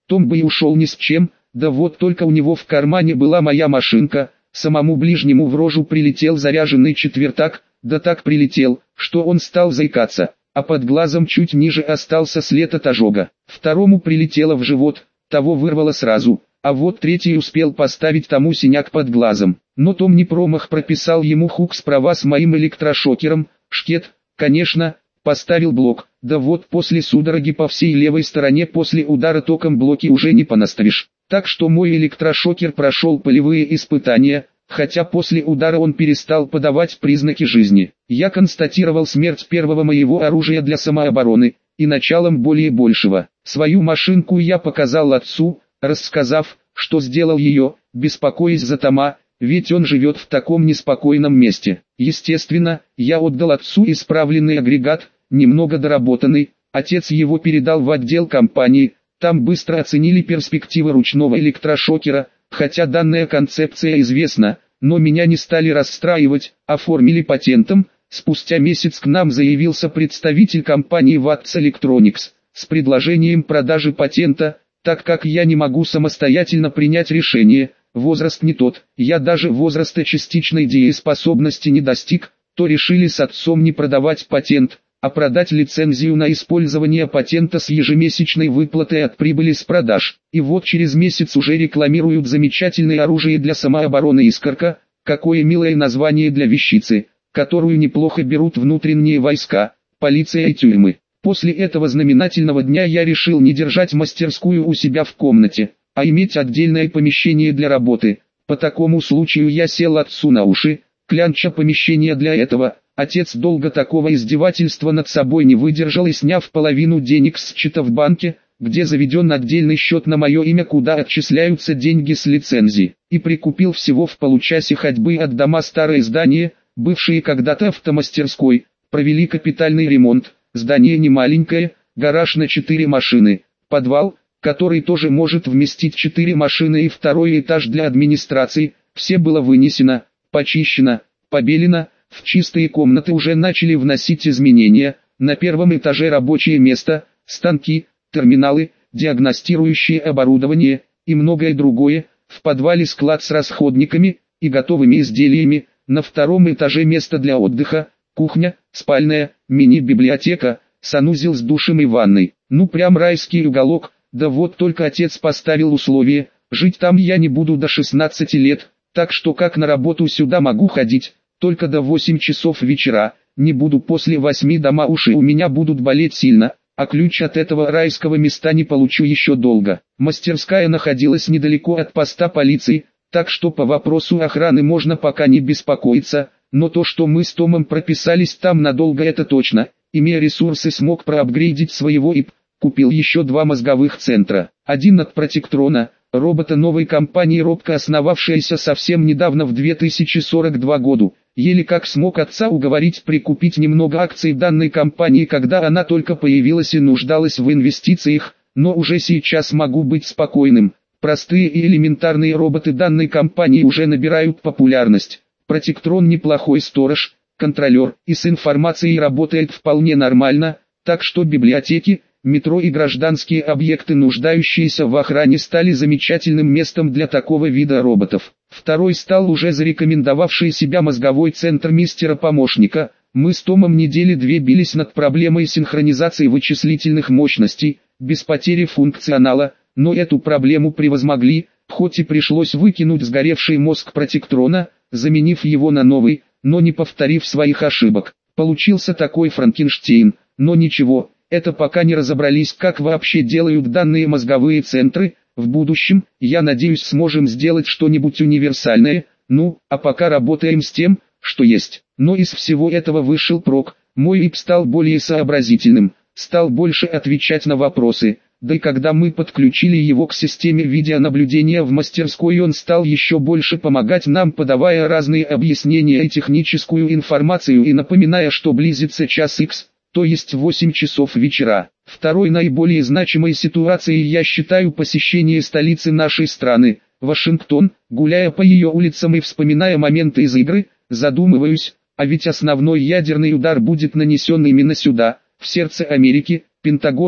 Том бы и ушел ни с чем, да вот только у него в кармане была моя машинка, самому ближнему в рожу прилетел заряженный четвертак, да так прилетел, что он стал заикаться, а под глазом чуть ниже остался след от ожога. Второму прилетело в живот, того вырвало сразу, а вот третий успел поставить тому синяк под глазом. Но Том не промах, прописал ему хук справа с моим электрошокером, шкет, конечно, поставил блок, да вот после судороги по всей левой стороне после удара током блоки уже не понаставишь. Так что мой электрошокер прошел полевые испытания, хотя после удара он перестал подавать признаки жизни. Я констатировал смерть первого моего оружия для самообороны, и началом более большего. Свою машинку я показал отцу, рассказав, что сделал ее, беспокоясь за Тома, ведь он живет в таком неспокойном месте. Естественно, я отдал отцу исправленный агрегат, немного доработанный, отец его передал в отдел компании, там быстро оценили перспективы ручного электрошокера, хотя данная концепция известна, но меня не стали расстраивать, оформили патентом. Спустя месяц к нам заявился представитель компании Watts Electronics с предложением продажи патента, так как я не могу самостоятельно принять решение, возраст не тот, я даже возраста частичной дееспособности не достиг, то решили с отцом не продавать патент, а продать лицензию на использование патента с ежемесячной выплатой от прибыли с продаж. И вот через месяц уже рекламируют замечательное оружие для самообороны «Искорка», какое милое название для вещицы, которую неплохо берут внутренние войска, полиция и тюрьмы. После этого знаменательного дня я решил не держать мастерскую у себя в комнате, а иметь отдельное помещение для работы. По такому случаю я сел отцу на уши, клянча помещение для этого. Отец долго такого издевательства над собой не выдержал и, сняв половину денег с счета в банке, где заведен отдельный счет на мое имя, куда отчисляются деньги с лицензии, и прикупил всего в получасе ходьбы от дома старое здание, бывшие когда-то автомастерской, провели капитальный ремонт. Здание не маленькое, гараж на 4 машины, подвал, который тоже может вместить 4 машины, и второй этаж для администрации. Все было вынесено, почищено, побелено. В чистые комнаты уже начали вносить изменения. На первом этаже рабочее место, станки, терминалы, диагностирующее оборудование и многое другое. В подвале склад с расходниками и готовыми изделиями. На втором этаже место для отдыха, кухня, спальная, мини-библиотека, санузел с душем и ванной. Ну прям райский уголок. Да вот только отец поставил условие: жить там я не буду до 16 лет, так что как на работу сюда могу ходить, только до 8 часов вечера, не буду после 8, дома уши у меня будут болеть сильно, а ключ от этого райского места не получу еще долго. Мастерская находилась недалеко от поста полиции, так что по вопросу охраны можно пока не беспокоиться, но то, что мы с Томом прописались там надолго, это точно. Имея ресурсы, смог проапгрейдить своего ИП, купил еще 2 мозговых центра, один от Протектрона, робота новой компании, робко основавшейся совсем недавно в 2042 году. Еле как смог отца уговорить прикупить немного акций данной компании, когда она только появилась и нуждалась в инвестициях, но уже сейчас могу быть спокойным. Простые и элементарные роботы данной компании уже набирают популярность. Протектрон неплохой сторож, контролер, и с информацией работает вполне нормально, так что библиотеки, метро и гражданские объекты, нуждающиеся в охране, стали замечательным местом для такого вида роботов. Второй стал уже зарекомендовавший себя мозговой центр мистера-помощника. Мы с Томом недели 2 бились над проблемой синхронизации вычислительных мощностей, без потери функционала, но эту проблему превозмогли, хоть и пришлось выкинуть сгоревший мозг Протектрона, заменив его на новый, но не повторив своих ошибок. Получился такой Франкенштейн, но ничего. Это пока не разобрались, как вообще делают данные мозговые центры. В будущем, я надеюсь, сможем сделать что-нибудь универсальное. Ну, а пока работаем с тем, что есть. Но из всего этого вышел прок. Мой ИП стал более сообразительным, стал больше отвечать на вопросы. Да и когда мы подключили его к системе видеонаблюдения в мастерской, он стал еще больше помогать нам, подавая разные объяснения и техническую информацию, и напоминая, что близится час Х. То есть 8 часов вечера. Второй наиболее значимой ситуацией я считаю посещение столицы нашей страны, Вашингтон. Гуляя по ее улицам и вспоминая моменты из игры, задумываюсь, а ведь основной ядерный удар будет нанесен именно сюда, в сердце Америки, Пентагон.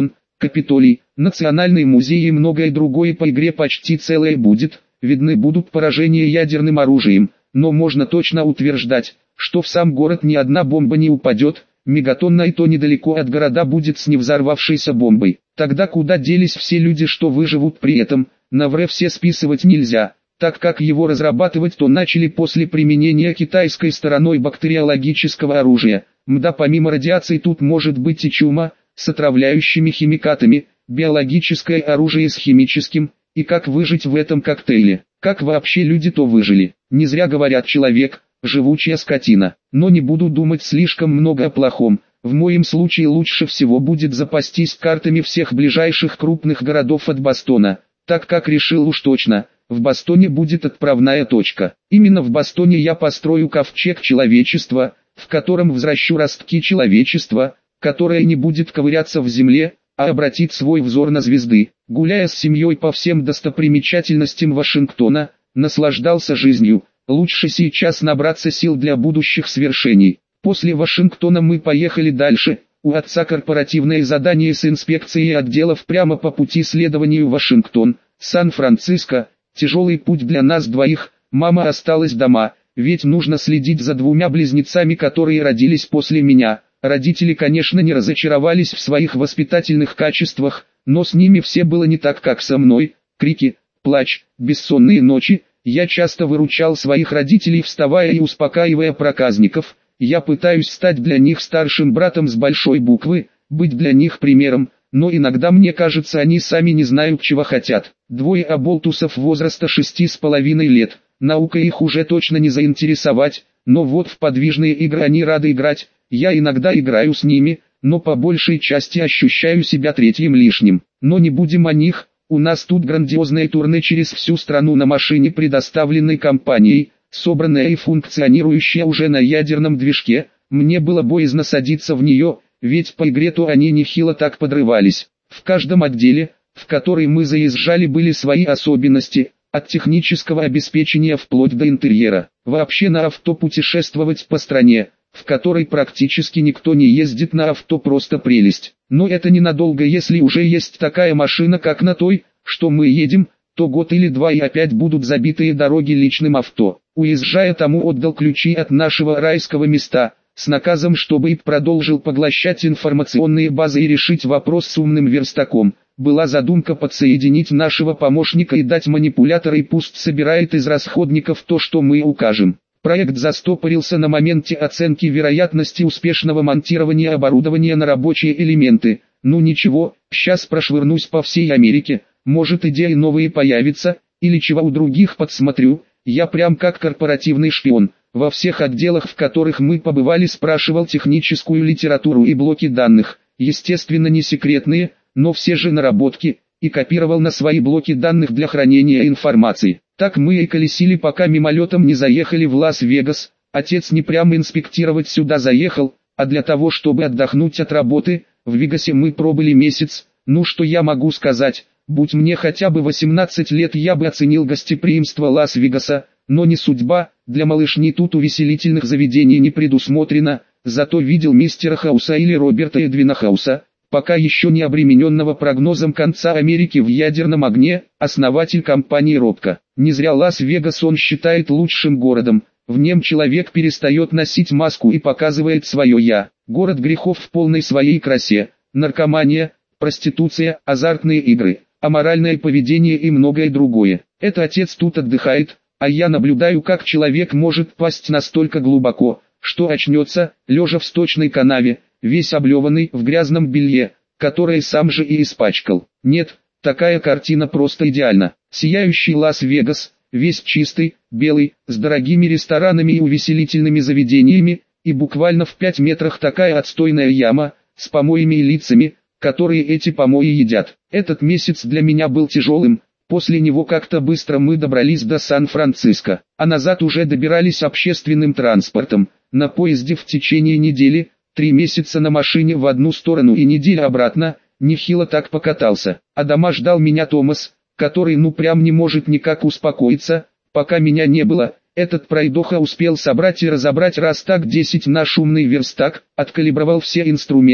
Капитолий, Национальный музей и многое другое по игре почти целое будет, видны будут поражения ядерным оружием, но можно точно утверждать, что в сам город ни одна бомба не упадет, мегатонна и то недалеко от города будет с невзорвавшейся бомбой. Тогда куда делись все люди, что выживут при этом, на ВР все списывать нельзя, так как его разрабатывать то начали после применения китайской стороной бактериологического оружия. Мда, помимо радиации тут может быть и чума, с отравляющими химикатами, биологическое оружие с химическим, и как выжить в этом коктейле. Как вообще люди то выжили? Не зря говорят человек, живучая скотина. Но не буду думать слишком много о плохом. В моем случае лучше всего будет запастись картами всех ближайших крупных городов от Бостона, так как решил уж точно, в Бостоне будет отправная точка. Именно в Бостоне я построю ковчег человечества, в котором взращу ростки человечества, которое не будет ковыряться в земле, а обратит свой взор на звезды. Гуляя с семьей по всем достопримечательностям Вашингтона, наслаждался жизнью. Лучше сейчас набраться сил для будущих свершений. После Вашингтона мы поехали дальше. У отца корпоративное задание с инспекцией отделов прямо по пути следованию Вашингтон, Сан-Франциско. Тяжелый путь для нас двоих. Мама осталась дома, ведь нужно следить за двумя близнецами, которые родились после меня. Родители, конечно, не разочаровались в своих воспитательных качествах, но с ними все было не так, как со мной. Крики, плач, бессонные ночи. Я часто выручал своих родителей, вставая и успокаивая проказников. Я пытаюсь стать для них старшим братом с большой буквы, быть для них примером, но иногда мне кажется, они сами не знают, чего хотят. Двое оболтусов возраста 6,5 лет. Наука их уже точно не заинтересовать, но вот в подвижные игры они рады играть. Я иногда играю с ними, но по большей части ощущаю себя третьим лишним. Но не будем о них, у нас тут грандиозное турне через всю страну на машине, предоставленной компанией, собранная и функционирующая уже на ядерном движке. Мне было боязно садиться в нее, ведь по игре то они нехило так подрывались. В каждом отделе, в который мы заезжали, были свои особенности, от технического обеспечения вплоть до интерьера. Вообще на авто путешествовать по стране, в которой практически никто не ездит на авто, просто прелесть. Но это ненадолго, если уже есть такая машина, как на той, что мы едем, то год или два и опять будут забитые дороги личным авто. Уезжая, тому отдал ключи от нашего райского места, с наказом, чтобы ИП продолжил поглощать информационные базы и решить вопрос с умным верстаком. Была задумка подсоединить нашего помощника и дать манипулятора, и пусть собирает из расходников то, что мы укажем. Проект застопорился на моменте оценки вероятности успешного монтирования оборудования на рабочие элементы. Ну ничего, сейчас прошвырнусь по всей Америке, может идеи новые появятся, или чего у других подсмотрю. Я прям как корпоративный шпион. Во всех отделах, в которых мы побывали, спрашивал техническую литературу и блоки данных, естественно не секретные, но все же наработки, и копировал на свои блоки данных для хранения информации. Так мы и колесили, пока мимолетом не заехали в Лас-Вегас. Отец не прямо инспектировать сюда заехал, а для того, чтобы отдохнуть от работы. В Вегасе мы пробыли месяц. Ну что я могу сказать, будь мне хотя бы 18 лет, я бы оценил гостеприимство Лас-Вегаса, но не судьба. Для малышни тут увеселительных заведений не предусмотрено, зато видел мистера Хауса или Роберта Эдвина Хауса, пока еще не обремененного прогнозом конца Америки в ядерном огне, основатель компании Робко. Не зря Лас-Вегас он считает лучшим городом, в нем человек перестает носить маску и показывает свое «я». Город грехов в полной своей красе, наркомания, проституция, азартные игры, аморальное поведение и многое другое. Это отец тут отдыхает, а я наблюдаю, как человек может пасть настолько глубоко, что очнется, лежа в сточной канаве, весь облеванный в грязном белье, которое сам же и испачкал. Нет, такая картина просто идеальна. Сияющий Лас-Вегас, весь чистый, белый, с дорогими ресторанами и увеселительными заведениями, и буквально в 5 метрах такая отстойная яма, с помоями и лицами, которые эти помои едят. Этот месяц для меня был тяжелым. После него как-то быстро мы добрались до Сан-Франциско, а назад уже добирались общественным транспортом, на поезде в течение недели, 3 месяца на машине в одну сторону и неделя обратно, нехило так покатался. А дома ждал меня Томас, который ну прям не может никак успокоиться, пока меня не было. Этот пройдоха успел собрать и разобрать раз так 10 наш умный верстак, откалибровал все инструменты,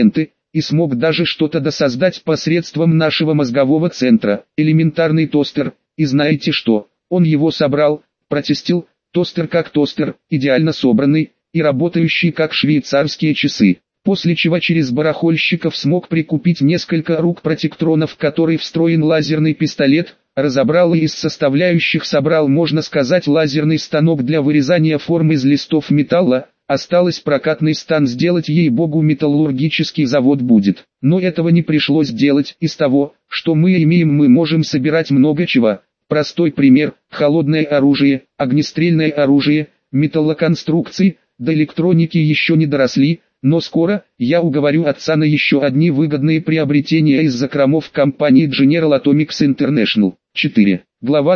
и смог даже что-то досоздать посредством нашего мозгового центра, элементарный тостер, и знаете что, он его собрал, протестил, тостер как тостер, идеально собранный, и работающий как швейцарские часы. После чего через барахольщиков смог прикупить несколько рук протектронов, в который встроен лазерный пистолет, разобрал и из составляющих собрал, можно сказать, лазерный станок для вырезания форм из листов металла. Осталось прокатный стан сделать, ей-богу, металлургический завод будет. Но этого не пришлось делать. Из того, что мы имеем, мы можем собирать много чего. Простой пример: холодное оружие, огнестрельное оружие, металлоконструкции, до электроники еще не доросли. Но скоро, я уговорю отца на еще одни выгодные приобретения из закромов компании General Atomics International. 4. Глава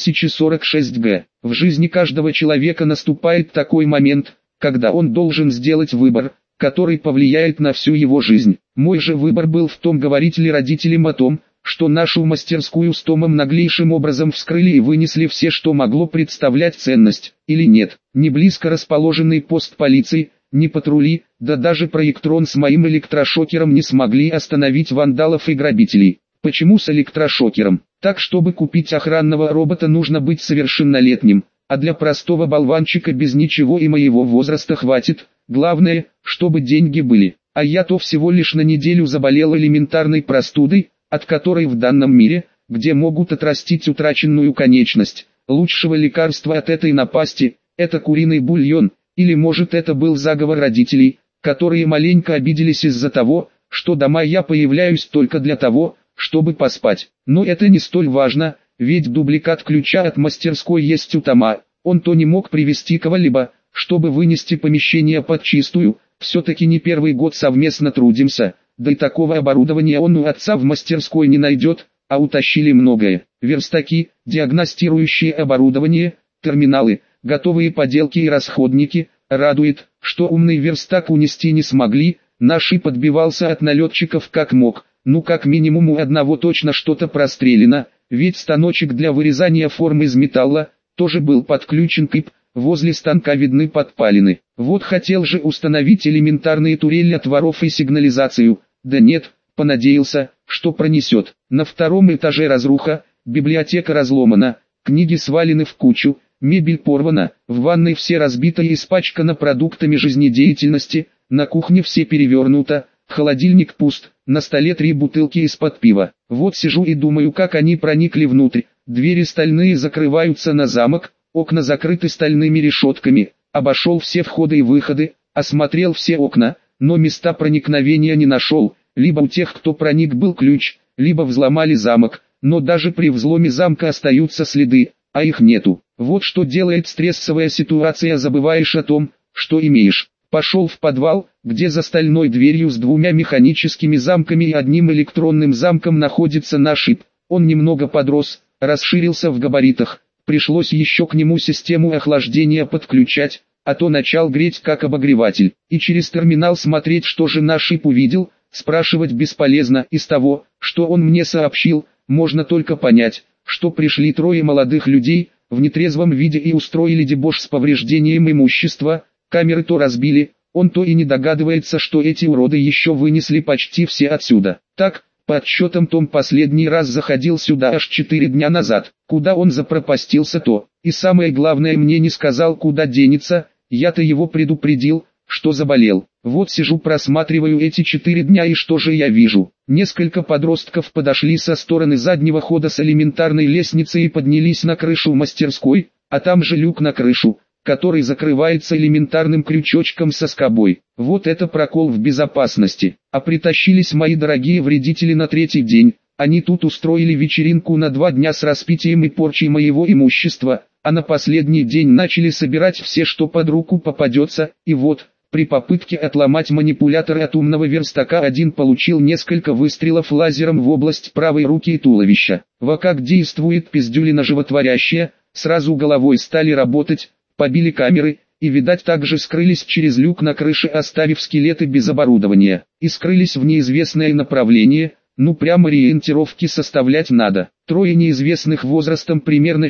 2046 г. В жизни каждого человека наступает такой момент, когда он должен сделать выбор, который повлияет на всю его жизнь. Мой же выбор был в том, говорить ли родителям о том, что нашу мастерскую с Томом наглейшим образом вскрыли и вынесли все, что могло представлять ценность, или нет. Не близко расположенный пост полиции, ни патрули, да даже проектрон с моим электрошокером не смогли остановить вандалов и грабителей. Почему с электрошокером? Так, чтобы купить охранного робота, нужно быть совершеннолетним, а для простого болванчика без ничего и моего возраста хватит. Главное, чтобы деньги были. А я-то всего лишь на неделю заболел элементарной простудой, от которой в данном мире, где могут отрастить утраченную конечность, лучшего лекарства от этой напасти – это куриный бульон. Или может это был заговор родителей, которые маленько обиделись из-за того, что дома я появляюсь только для того, чтобы поспать. Но это не столь важно, ведь дубликат ключа от мастерской есть у Тома. Он то не мог привести кого-либо, чтобы вынести помещение под чистую. Все-таки не первый год совместно трудимся, да и такого оборудования он у отца в мастерской не найдет, а утащили многое. Верстаки, диагностирующие оборудование, терминалы, готовые поделки и расходники. Радует, что умный верстак унести не смогли, наш и подбивался от налетчиков как мог. Ну как минимум у одного точно что-то прострелено, ведь станочек для вырезания форм из металла тоже был подключен к ИП, возле станка видны подпалины. Вот хотел же установить элементарные турели от воров и сигнализацию, да нет, понадеялся, что пронесет. На втором этаже разруха, библиотека разломана, книги свалены в кучу, мебель порвана, в ванной все разбито и испачкано продуктами жизнедеятельности, на кухне все перевернуто, холодильник пуст, на столе 3 бутылки из-под пива. Вот сижу и думаю, как они проникли внутрь. Двери стальные закрываются на замок, окна закрыты стальными решетками. Обошел все входы и выходы, осмотрел все окна, но места проникновения не нашел. Либо у тех, кто проник, был ключ, либо взломали замок, но даже при взломе замка остаются следы, а их нету. Вот что делает стрессовая ситуация: забываешь о том, что имеешь. Пошел в подвал, где за стальной дверью с 2 механическими замками и 1 электронным замком находится наш ИП. Он немного подрос, расширился в габаритах. Пришлось еще к нему систему охлаждения подключать, а то начал греть как обогреватель. И через терминал смотреть, что же наш ИП увидел, спрашивать бесполезно. Из того, что он мне сообщил, можно только понять, что пришли 3 молодых людей в нетрезвом виде и устроили дебош с повреждением имущества. Камеры то разбили, он то и не догадывается, что эти уроды еще вынесли почти все отсюда. Так, по отчетам, Том последний раз заходил сюда аж 4 дня назад. Куда он запропастился, то, и самое главное, мне не сказал, куда денется. Я-то его предупредил, что заболел. Вот сижу, просматриваю эти 4 дня, и что же я вижу? Несколько подростков подошли со стороны заднего хода с элементарной лестницы и поднялись на крышу мастерской, а там же люк на крышу, который закрывается элементарным крючочком со скобой. Вот это прокол в безопасности. А притащились мои дорогие вредители на 3-й день. Они тут устроили вечеринку на 2 дня с распитием и порчей моего имущества, а на последний день начали собирать все, что под руку попадется, и вот, при попытке отломать манипуляторы от умного верстака, один получил несколько выстрелов лазером в область правой руки и туловища. Во как действует пиздюлина животворящая, сразу головой стали работать, побили камеры, и, видать, также скрылись через люк на крыше, оставив скелеты без оборудования. И скрылись в неизвестное направление, ну прямо ориентировки составлять надо. 3 неизвестных возрастом примерно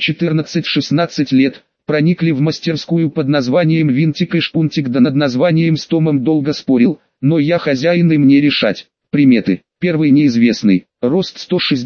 14-16 лет, проникли в мастерскую под названием «Винтик и Шпунтик», да над названием с Томом долго спорил, но я хозяин и мне решать. Приметы. Первый неизвестный. Рост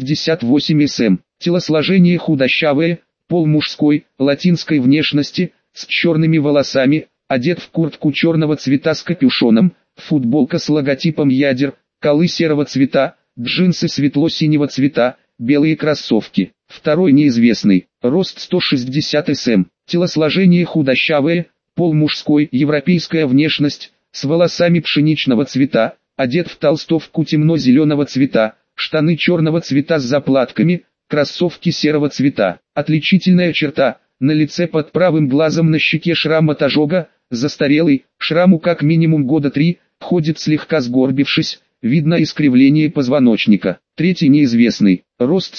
168 см. Телосложение худощавое, пол мужской, латинской внешности, с черными волосами, одет в куртку черного цвета с капюшоном, футболка с логотипом ядер, колы серого цвета, джинсы светло-синего цвета, белые кроссовки. Второй неизвестный. Рост 160 см. Телосложение худощавое, пол мужской, европейская внешность, с волосами пшеничного цвета, одет в толстовку темно-зеленого цвета, штаны черного цвета с заплатками, кроссовки серого цвета. Отличительная черта: на лице под правым глазом на щеке шрам от ожога, застарелый, шраму как минимум года 3, ходит слегка сгорбившись, видно искривление позвоночника. Третий неизвестный. Рост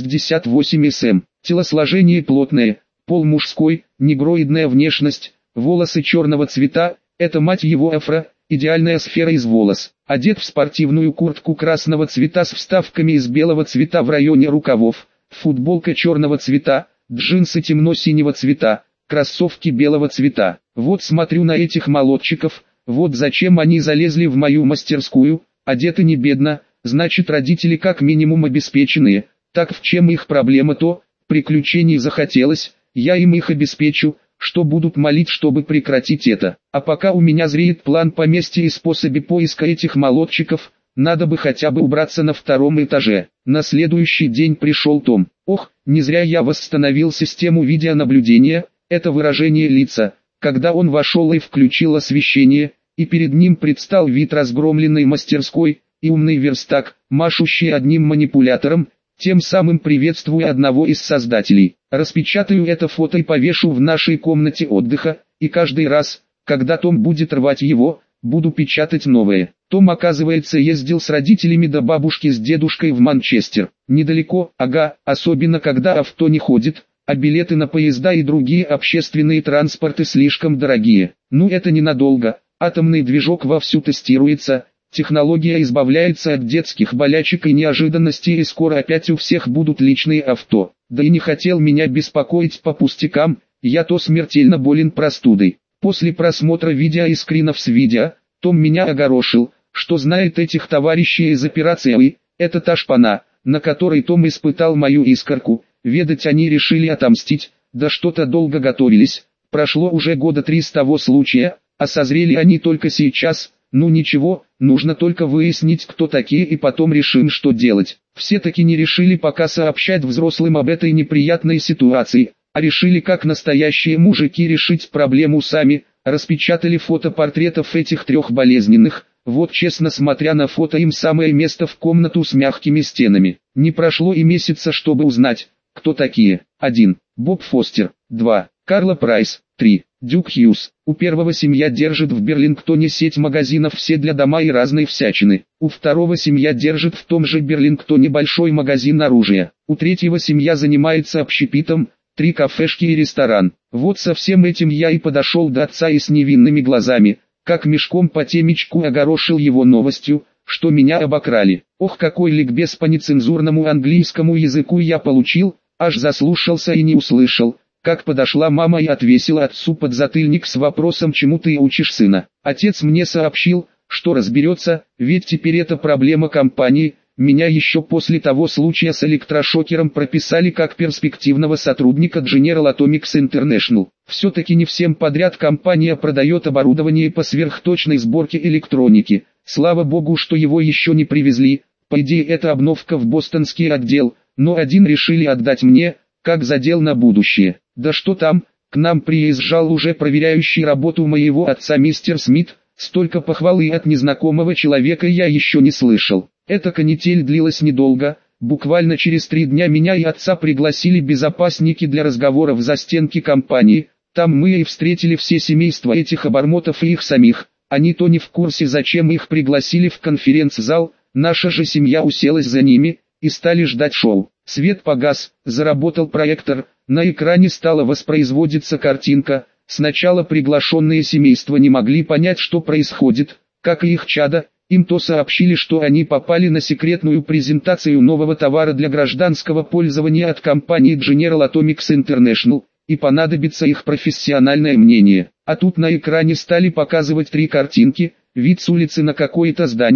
168 см. Телосложение плотное, пол мужской, негроидная внешность, волосы черного цвета, это мать его афро, идеальная сфера из волос. Одет в спортивную куртку красного цвета с вставками из белого цвета в районе рукавов, футболка черного цвета, джинсы темно-синего цвета, кроссовки белого цвета. Вот смотрю на этих молодчиков, вот зачем они залезли в мою мастерскую, одеты не бедно, значит родители как минимум обеспеченные. Так в чем их проблема, то приключений захотелось, я им их обеспечу, что будут молить, чтобы прекратить это. А пока у меня зреет план поместья и способы поиска этих молодчиков, надо бы хотя бы убраться на втором этаже. На следующий день пришел Том. Ох, не зря я восстановил систему видеонаблюдения, это выражение лица, когда он вошел и включил освещение, и перед ним предстал вид разгромленной мастерской, и умный верстак, машущий одним манипулятором, тем самым приветствуя одного из создателей. Распечатаю это фото и повешу в нашей комнате отдыха, и каждый раз, когда Том будет рвать его, буду печатать новое. Том, оказывается, ездил с родителями до бабушки с дедушкой в Манчестер. Недалеко, ага, особенно когда авто не ходит, а билеты на поезда и другие общественные транспорты слишком дорогие. Ну это ненадолго, атомный движок вовсю тестируется. Технология избавляется от детских болячек и неожиданностей, и скоро опять у всех будут личные авто. Да и не хотел меня беспокоить по пустякам, я то смертельно болен простудой. После просмотра видео и скринов с видео, Том меня огорошил, что знает этих товарищей из операции «Вы», это та шпана, на которой Том испытал мою искорку, ведать они решили отомстить, да что-то долго готовились, прошло уже года 3 с того случая, а созрели они только сейчас. Ну ничего, нужно только выяснить, кто такие, и потом решим, что делать. Все-таки не решили пока сообщать взрослым об этой неприятной ситуации, а решили как настоящие мужики решить проблему сами. Распечатали фото портретов этих трех болезненных, вот честно смотря на фото им самое место в комнату с мягкими стенами. Не прошло и месяца, чтобы узнать, кто такие. 1. Боб Фостер. 2. Карла Прайс. 3. Дюк Хьюз. У первого семья держит в Берлингтоне сеть магазинов «Все для дома» и разной всячины. У второго семья держит в том же Берлингтоне большой магазин оружия. У третьего семья занимается общепитом, 3 кафешки и ресторан. Вот со всем этим я и подошел до отца и с невинными глазами, как мешком по темечку огорошил его новостью, что меня обокрали. Ох, какой ликбез по нецензурному английскому языку я получил, аж заслушался и не услышал. Как подошла мама и отвесила отцу подзатыльник с вопросом, чему ты учишь сына. Отец мне сообщил, что разберется, ведь теперь это проблема компании. Меня еще после того случая с электрошокером прописали как перспективного сотрудника General Atomics International. Все-таки не всем подряд компания продает оборудование по сверхточной сборке электроники. Слава богу, что его еще не привезли. По идее это обновка в бостонский отдел, но один решили отдать мне, как задел на будущее. Да что там, к нам приезжал уже проверяющий работу моего отца мистер Смит, столько похвалы от незнакомого человека я еще не слышал. Эта канитель длилась недолго, буквально через 3 дня меня и отца пригласили безопасники для разговоров за стенки компании. Там мы и встретили все семейства этих обормотов и их самих. Они то не в курсе, зачем их пригласили в конференц-зал, наша же семья уселась за ними и стали ждать шоу. Свет погас, заработал проектор, на экране стала воспроизводиться картинка. Сначала приглашенные семейства не могли понять, что происходит, как и их чада. Им то сообщили, что они попали на секретную презентацию нового товара для гражданского пользования от компании General Atomics International, и понадобится их профессиональное мнение. А тут на экране стали показывать 3 картинки, вид с улицы на какое-то здание,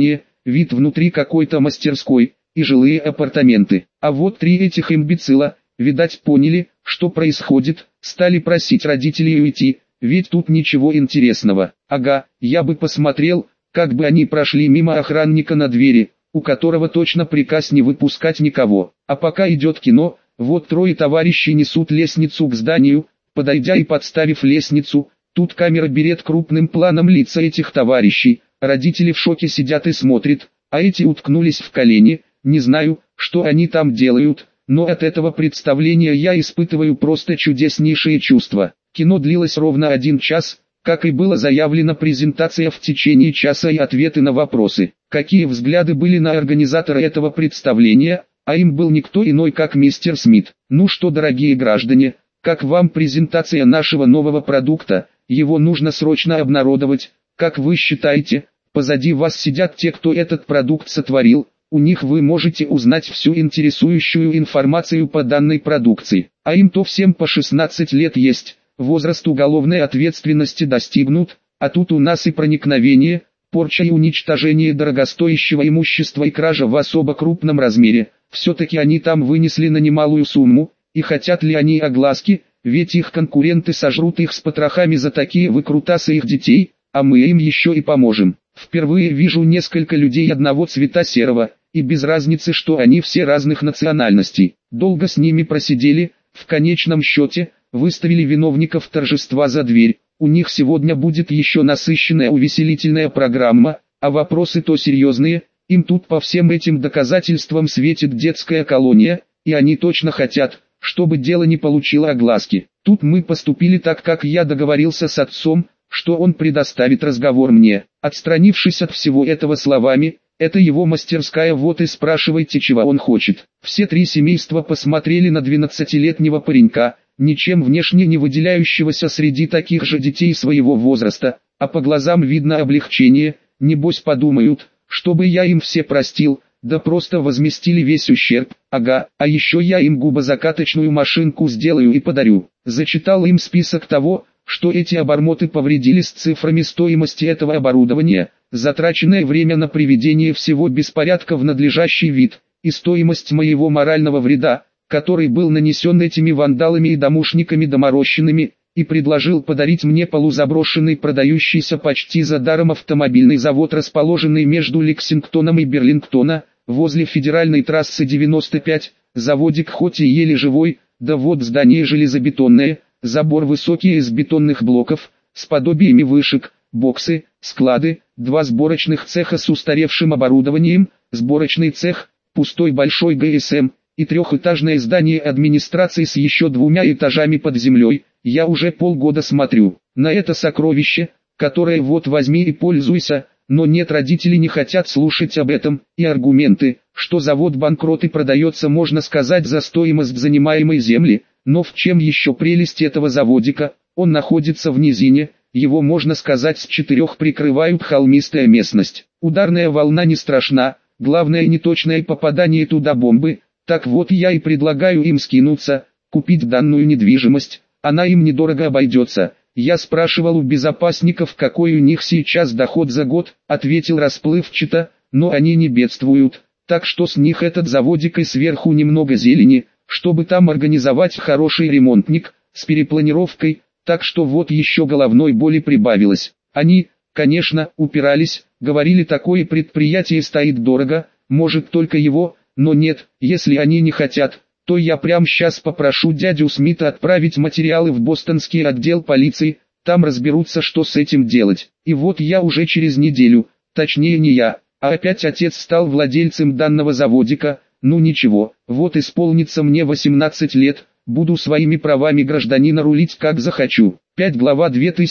вид внутри какой-то мастерской, и жилые апартаменты. А вот 3 этих имбецила, видать, поняли, что происходит, стали просить родителей уйти, ведь тут ничего интересного. Ага, я бы посмотрел, как бы они прошли мимо охранника на двери, у которого точно приказ не выпускать никого. А пока идет кино, вот 3 товарищей несут лестницу к зданию, подойдя и подставив лестницу, тут камера берет крупным планом лица этих товарищей, родители в шоке сидят и смотрят, а эти уткнулись в колени. Не знаю, что они там делают, но от этого представления я испытываю просто чудеснейшие чувства. Кино длилось ровно 1 час, как и было заявлено, презентация в течение часа и ответы на вопросы. Какие взгляды были на организатора этого представления, а им был никто иной как мистер Смит. Ну что, дорогие граждане, как вам презентация нашего нового продукта? Его нужно срочно обнародовать. Как вы считаете, позади вас сидят те, кто этот продукт сотворил? У них вы можете узнать всю интересующую информацию по данной продукции. А им-то всем по 16 лет есть, возраст уголовной ответственности достигнут, а тут у нас и проникновение, порча и уничтожение дорогостоящего имущества и кража в особо крупном размере. Все-таки они там вынесли на немалую сумму, и хотят ли они огласки, ведь их конкуренты сожрут их с потрохами за такие выкрутасы их детей, а мы им еще и поможем. Впервые вижу несколько людей одного цвета серого, и без разницы, что они все разных национальностей. Долго с ними просидели, в конечном счете, выставили виновников торжества за дверь. У них сегодня будет еще насыщенная увеселительная программа, а вопросы то серьезные, им тут по всем этим доказательствам светит детская колония, и они точно хотят, чтобы дело не получило огласки. Тут мы поступили так, как я договорился с отцом, что он предоставит разговор мне. Отстранившись от всего этого словами, это его мастерская, вот и спрашивайте, чего он хочет. Все 3 семейства посмотрели на 12-летнего паренька, ничем внешне не выделяющегося среди таких же детей своего возраста, а по глазам видно облегчение, небось подумают, чтобы я им все простил, да просто возместили весь ущерб. Ага, а еще я им губозакаточную машинку сделаю и подарю. Зачитал им список того, что эти обормоты повредили с цифрами стоимости этого оборудования, затраченное время на приведение всего беспорядка в надлежащий вид, и стоимость моего морального вреда, который был нанесен этими вандалами и домушниками доморощенными, и предложил подарить мне полузаброшенный, продающийся почти за даром автомобильный завод, расположенный между Лексингтоном и Берлингтона, возле федеральной трассы 95, заводик хоть и еле живой, да вот здание железобетонное, забор высокий из бетонных блоков, с подобиями вышек, боксы, склады, 2 сборочных цеха с устаревшим оборудованием, сборочный цех, пустой большой ГСМ, и 3-этажное здание администрации с еще 2 этажами под землей. Я уже полгода смотрю на это сокровище, которое вот возьми и пользуйся, но нет, родители не хотят слушать об этом, и аргументы, что завод банкрот и продается, можно сказать, за стоимость занимаемой земли. Но в чем еще прелесть этого заводика? Он находится в низине, его, можно сказать, с 4 прикрывают холмистая местность. Ударная волна не страшна, главное неточное попадание туда бомбы. Так вот, я и предлагаю им скинуться, купить данную недвижимость, она им недорого обойдется. Я спрашивал у безопасников, какой у них сейчас доход за год, ответил расплывчато, но они не бедствуют, так что с них этот заводик и сверху немного зелени, чтобы там организовать хороший ремонтник, с перепланировкой, так что вот еще головной боли прибавилось. Они, конечно, упирались, говорили, такое предприятие стоит дорого, может только его, но нет, если они не хотят, то я прямо сейчас попрошу дядю Смита отправить материалы в бостонский отдел полиции, там разберутся, что с этим делать. И вот я уже через неделю, точнее не я, а опять отец стал владельцем данного заводика. Ну ничего, вот исполнится мне 18 лет, буду своими правами гражданина рулить как захочу. 5 глава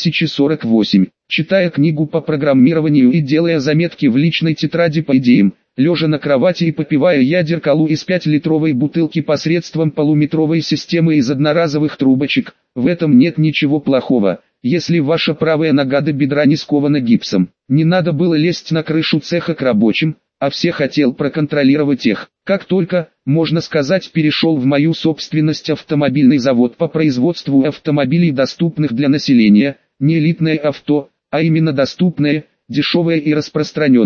2048. Читая книгу по программированию и делая заметки в личной тетради по идеям, лежа на кровати и попивая ядерколу из 5-литровой бутылки посредством полуметровой системы из одноразовых трубочек, в этом нет ничего плохого, если ваша правая нога до бедра не скована гипсом. Не надо было лезть на крышу цеха к рабочим, а все хотел проконтролировать их. Как только, можно сказать, перешел в мою собственность автомобильный завод по производству автомобилей, доступных для населения, не элитное авто, а именно доступное, дешевое и распространенное.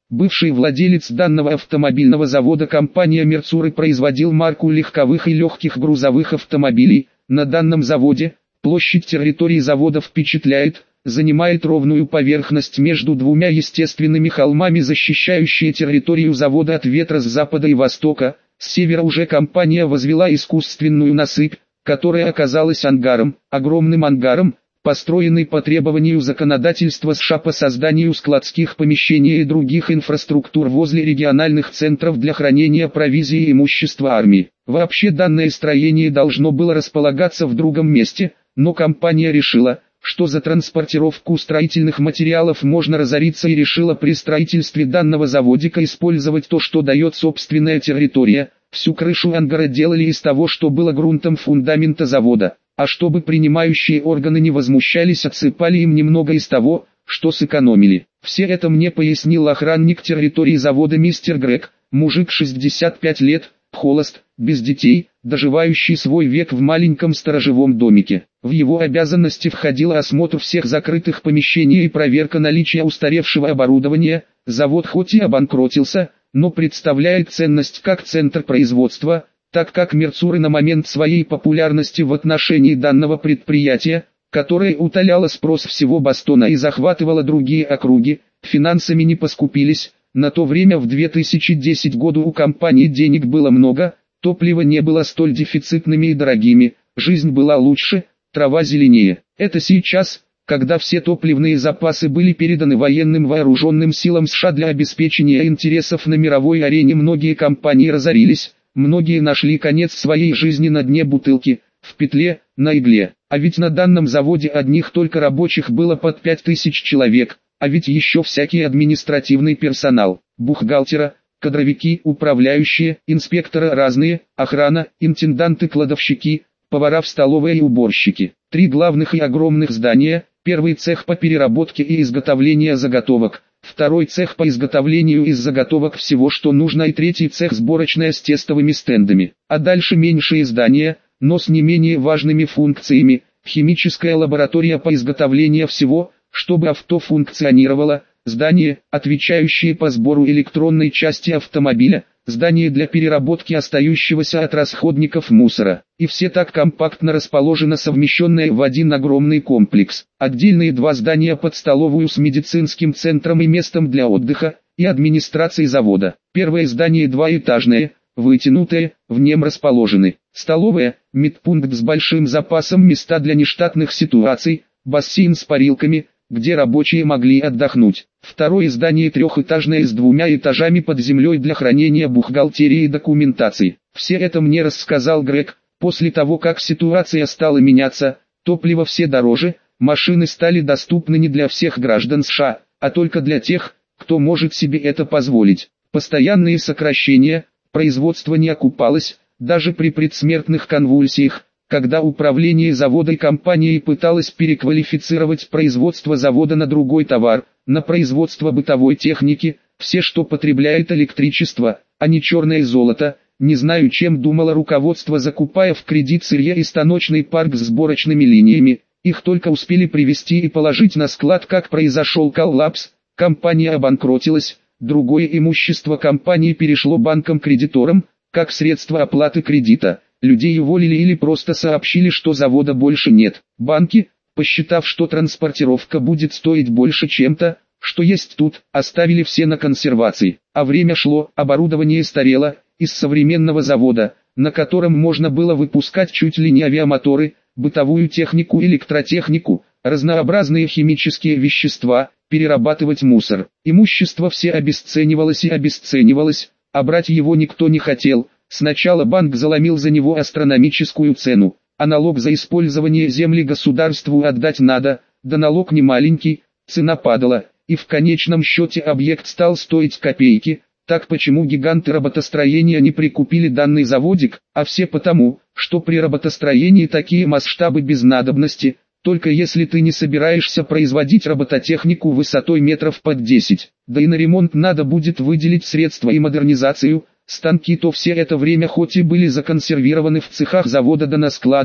Бывший владелец данного автомобильного завода компания Мерцуры производил марку легковых и легких грузовых автомобилей. На данном заводе площадь территории завода впечатляет, занимает ровную поверхность между двумя естественными холмами, защищающие территорию завода от ветра с запада и востока. С севера уже компания возвела искусственную насыпь, которая оказалась ангаром, огромным ангаром, построенный по требованию законодательства США по созданию складских помещений и других инфраструктур возле региональных центров для хранения провизии и имущества армии. Вообще данное строение должно было располагаться в другом месте, но компания решила, что за транспортировку строительных материалов можно разориться, и решила при строительстве данного заводика использовать то, что дает собственная территория. Всю крышу ангара делали из того, что было грунтом фундамента завода, а чтобы принимающие органы не возмущались, отсыпали им немного из того, что сэкономили. Все это мне пояснил охранник территории завода мистер Грег, мужик 65 лет, холост, без детей, доживающий свой век в маленьком сторожевом домике. В его обязанности входил осмотр всех закрытых помещений и проверка наличия устаревшего оборудования. Завод хоть и обанкротился, но представляет ценность как центр производства, так как Мерцура на момент своей популярности в отношении данного предприятия, которое утоляло спрос всего Бостона и захватывало другие округи, финансами не поскупились. На то время в 2010 году у компании денег было много, топлива не было столь дефицитными и дорогими, жизнь была лучше, трава зеленее. Это сейчас, когда все топливные запасы были переданы военным вооруженным силам США для обеспечения интересов на мировой арене, многие компании разорились, многие нашли конец своей жизни на дне бутылки, в петле, на игле. А ведь на данном заводе одних только рабочих было под 5000 человек, а ведь еще всякий административный персонал, бухгалтера, кадровики, управляющие, инспекторы разные, охрана, интенданты-кладовщики, повара в столовой и уборщики. 3 главных и огромных здания: первый цех по переработке и изготовлению заготовок, второй цех по изготовлению из заготовок всего, что нужно, и третий цех сборочная с тестовыми стендами. А дальше меньшие здания, но с не менее важными функциями: химическая лаборатория по изготовлению всего, чтобы авто функционировало, здание, отвечающее по сбору электронной части автомобиля, здание для переработки остающегося от расходников мусора. И все так компактно расположено, совмещенное в один огромный комплекс. Отдельные 2 здания под столовую с медицинским центром и местом для отдыха, и администрацией завода. Первое здание двоэтажное, вытянутое, в нем расположены столовая, медпункт с большим запасом места для нештатных ситуаций, бассейн с парилками, где рабочие могли отдохнуть. Второе здание трехэтажное с 2 этажами под землей для хранения бухгалтерии и документации. Все это мне рассказал Грег. После того, как ситуация стала меняться, топливо все дороже, машины стали доступны не для всех граждан США, а только для тех, кто может себе это позволить. Постоянные сокращения, производство не окупалось, даже при предсмертных конвульсиях, когда управление завода и компанией пыталось переквалифицировать производство завода на другой товар, на производство бытовой техники, все, что потребляет электричество, а не черное золото. Не знаю, чем думало руководство, закупая в кредит сырье и станочный парк с сборочными линиями. Их только успели привезти и положить на склад, как произошел коллапс, компания обанкротилась, другое имущество компании перешло банкам-кредиторам, как средство оплаты кредита. Людей уволили или просто сообщили, что завода больше нет. Банки, посчитав, что транспортировка будет стоить больше чем-то, что есть тут, оставили все на консервации. А время шло, оборудование старело. Из современного завода, на котором можно было выпускать чуть ли не авиамоторы, бытовую технику, электротехнику, разнообразные химические вещества, перерабатывать мусор. Имущество все обесценивалось и обесценивалось, а брать его никто не хотел. Сначала банк заломил за него астрономическую цену, а налог за использование земли государству отдать надо, да налог не маленький, цена падала, и в конечном счете объект стал стоить копейки. Так почему гиганты роботостроения не прикупили данный заводик, а все потому, что при роботостроении такие масштабы без надобности, только если ты не собираешься производить робототехнику высотой метров под 10, да и на ремонт надо будет выделить средства и модернизацию. Станки то все это время хоть и были законсервированы в цехах завода да на складах,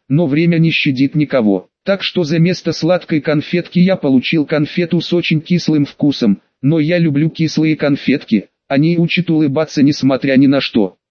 но время не щадит никого. Так что за место сладкой конфетки я получил конфету с очень кислым вкусом, но я люблю кислые конфетки, они учат улыбаться несмотря ни на что.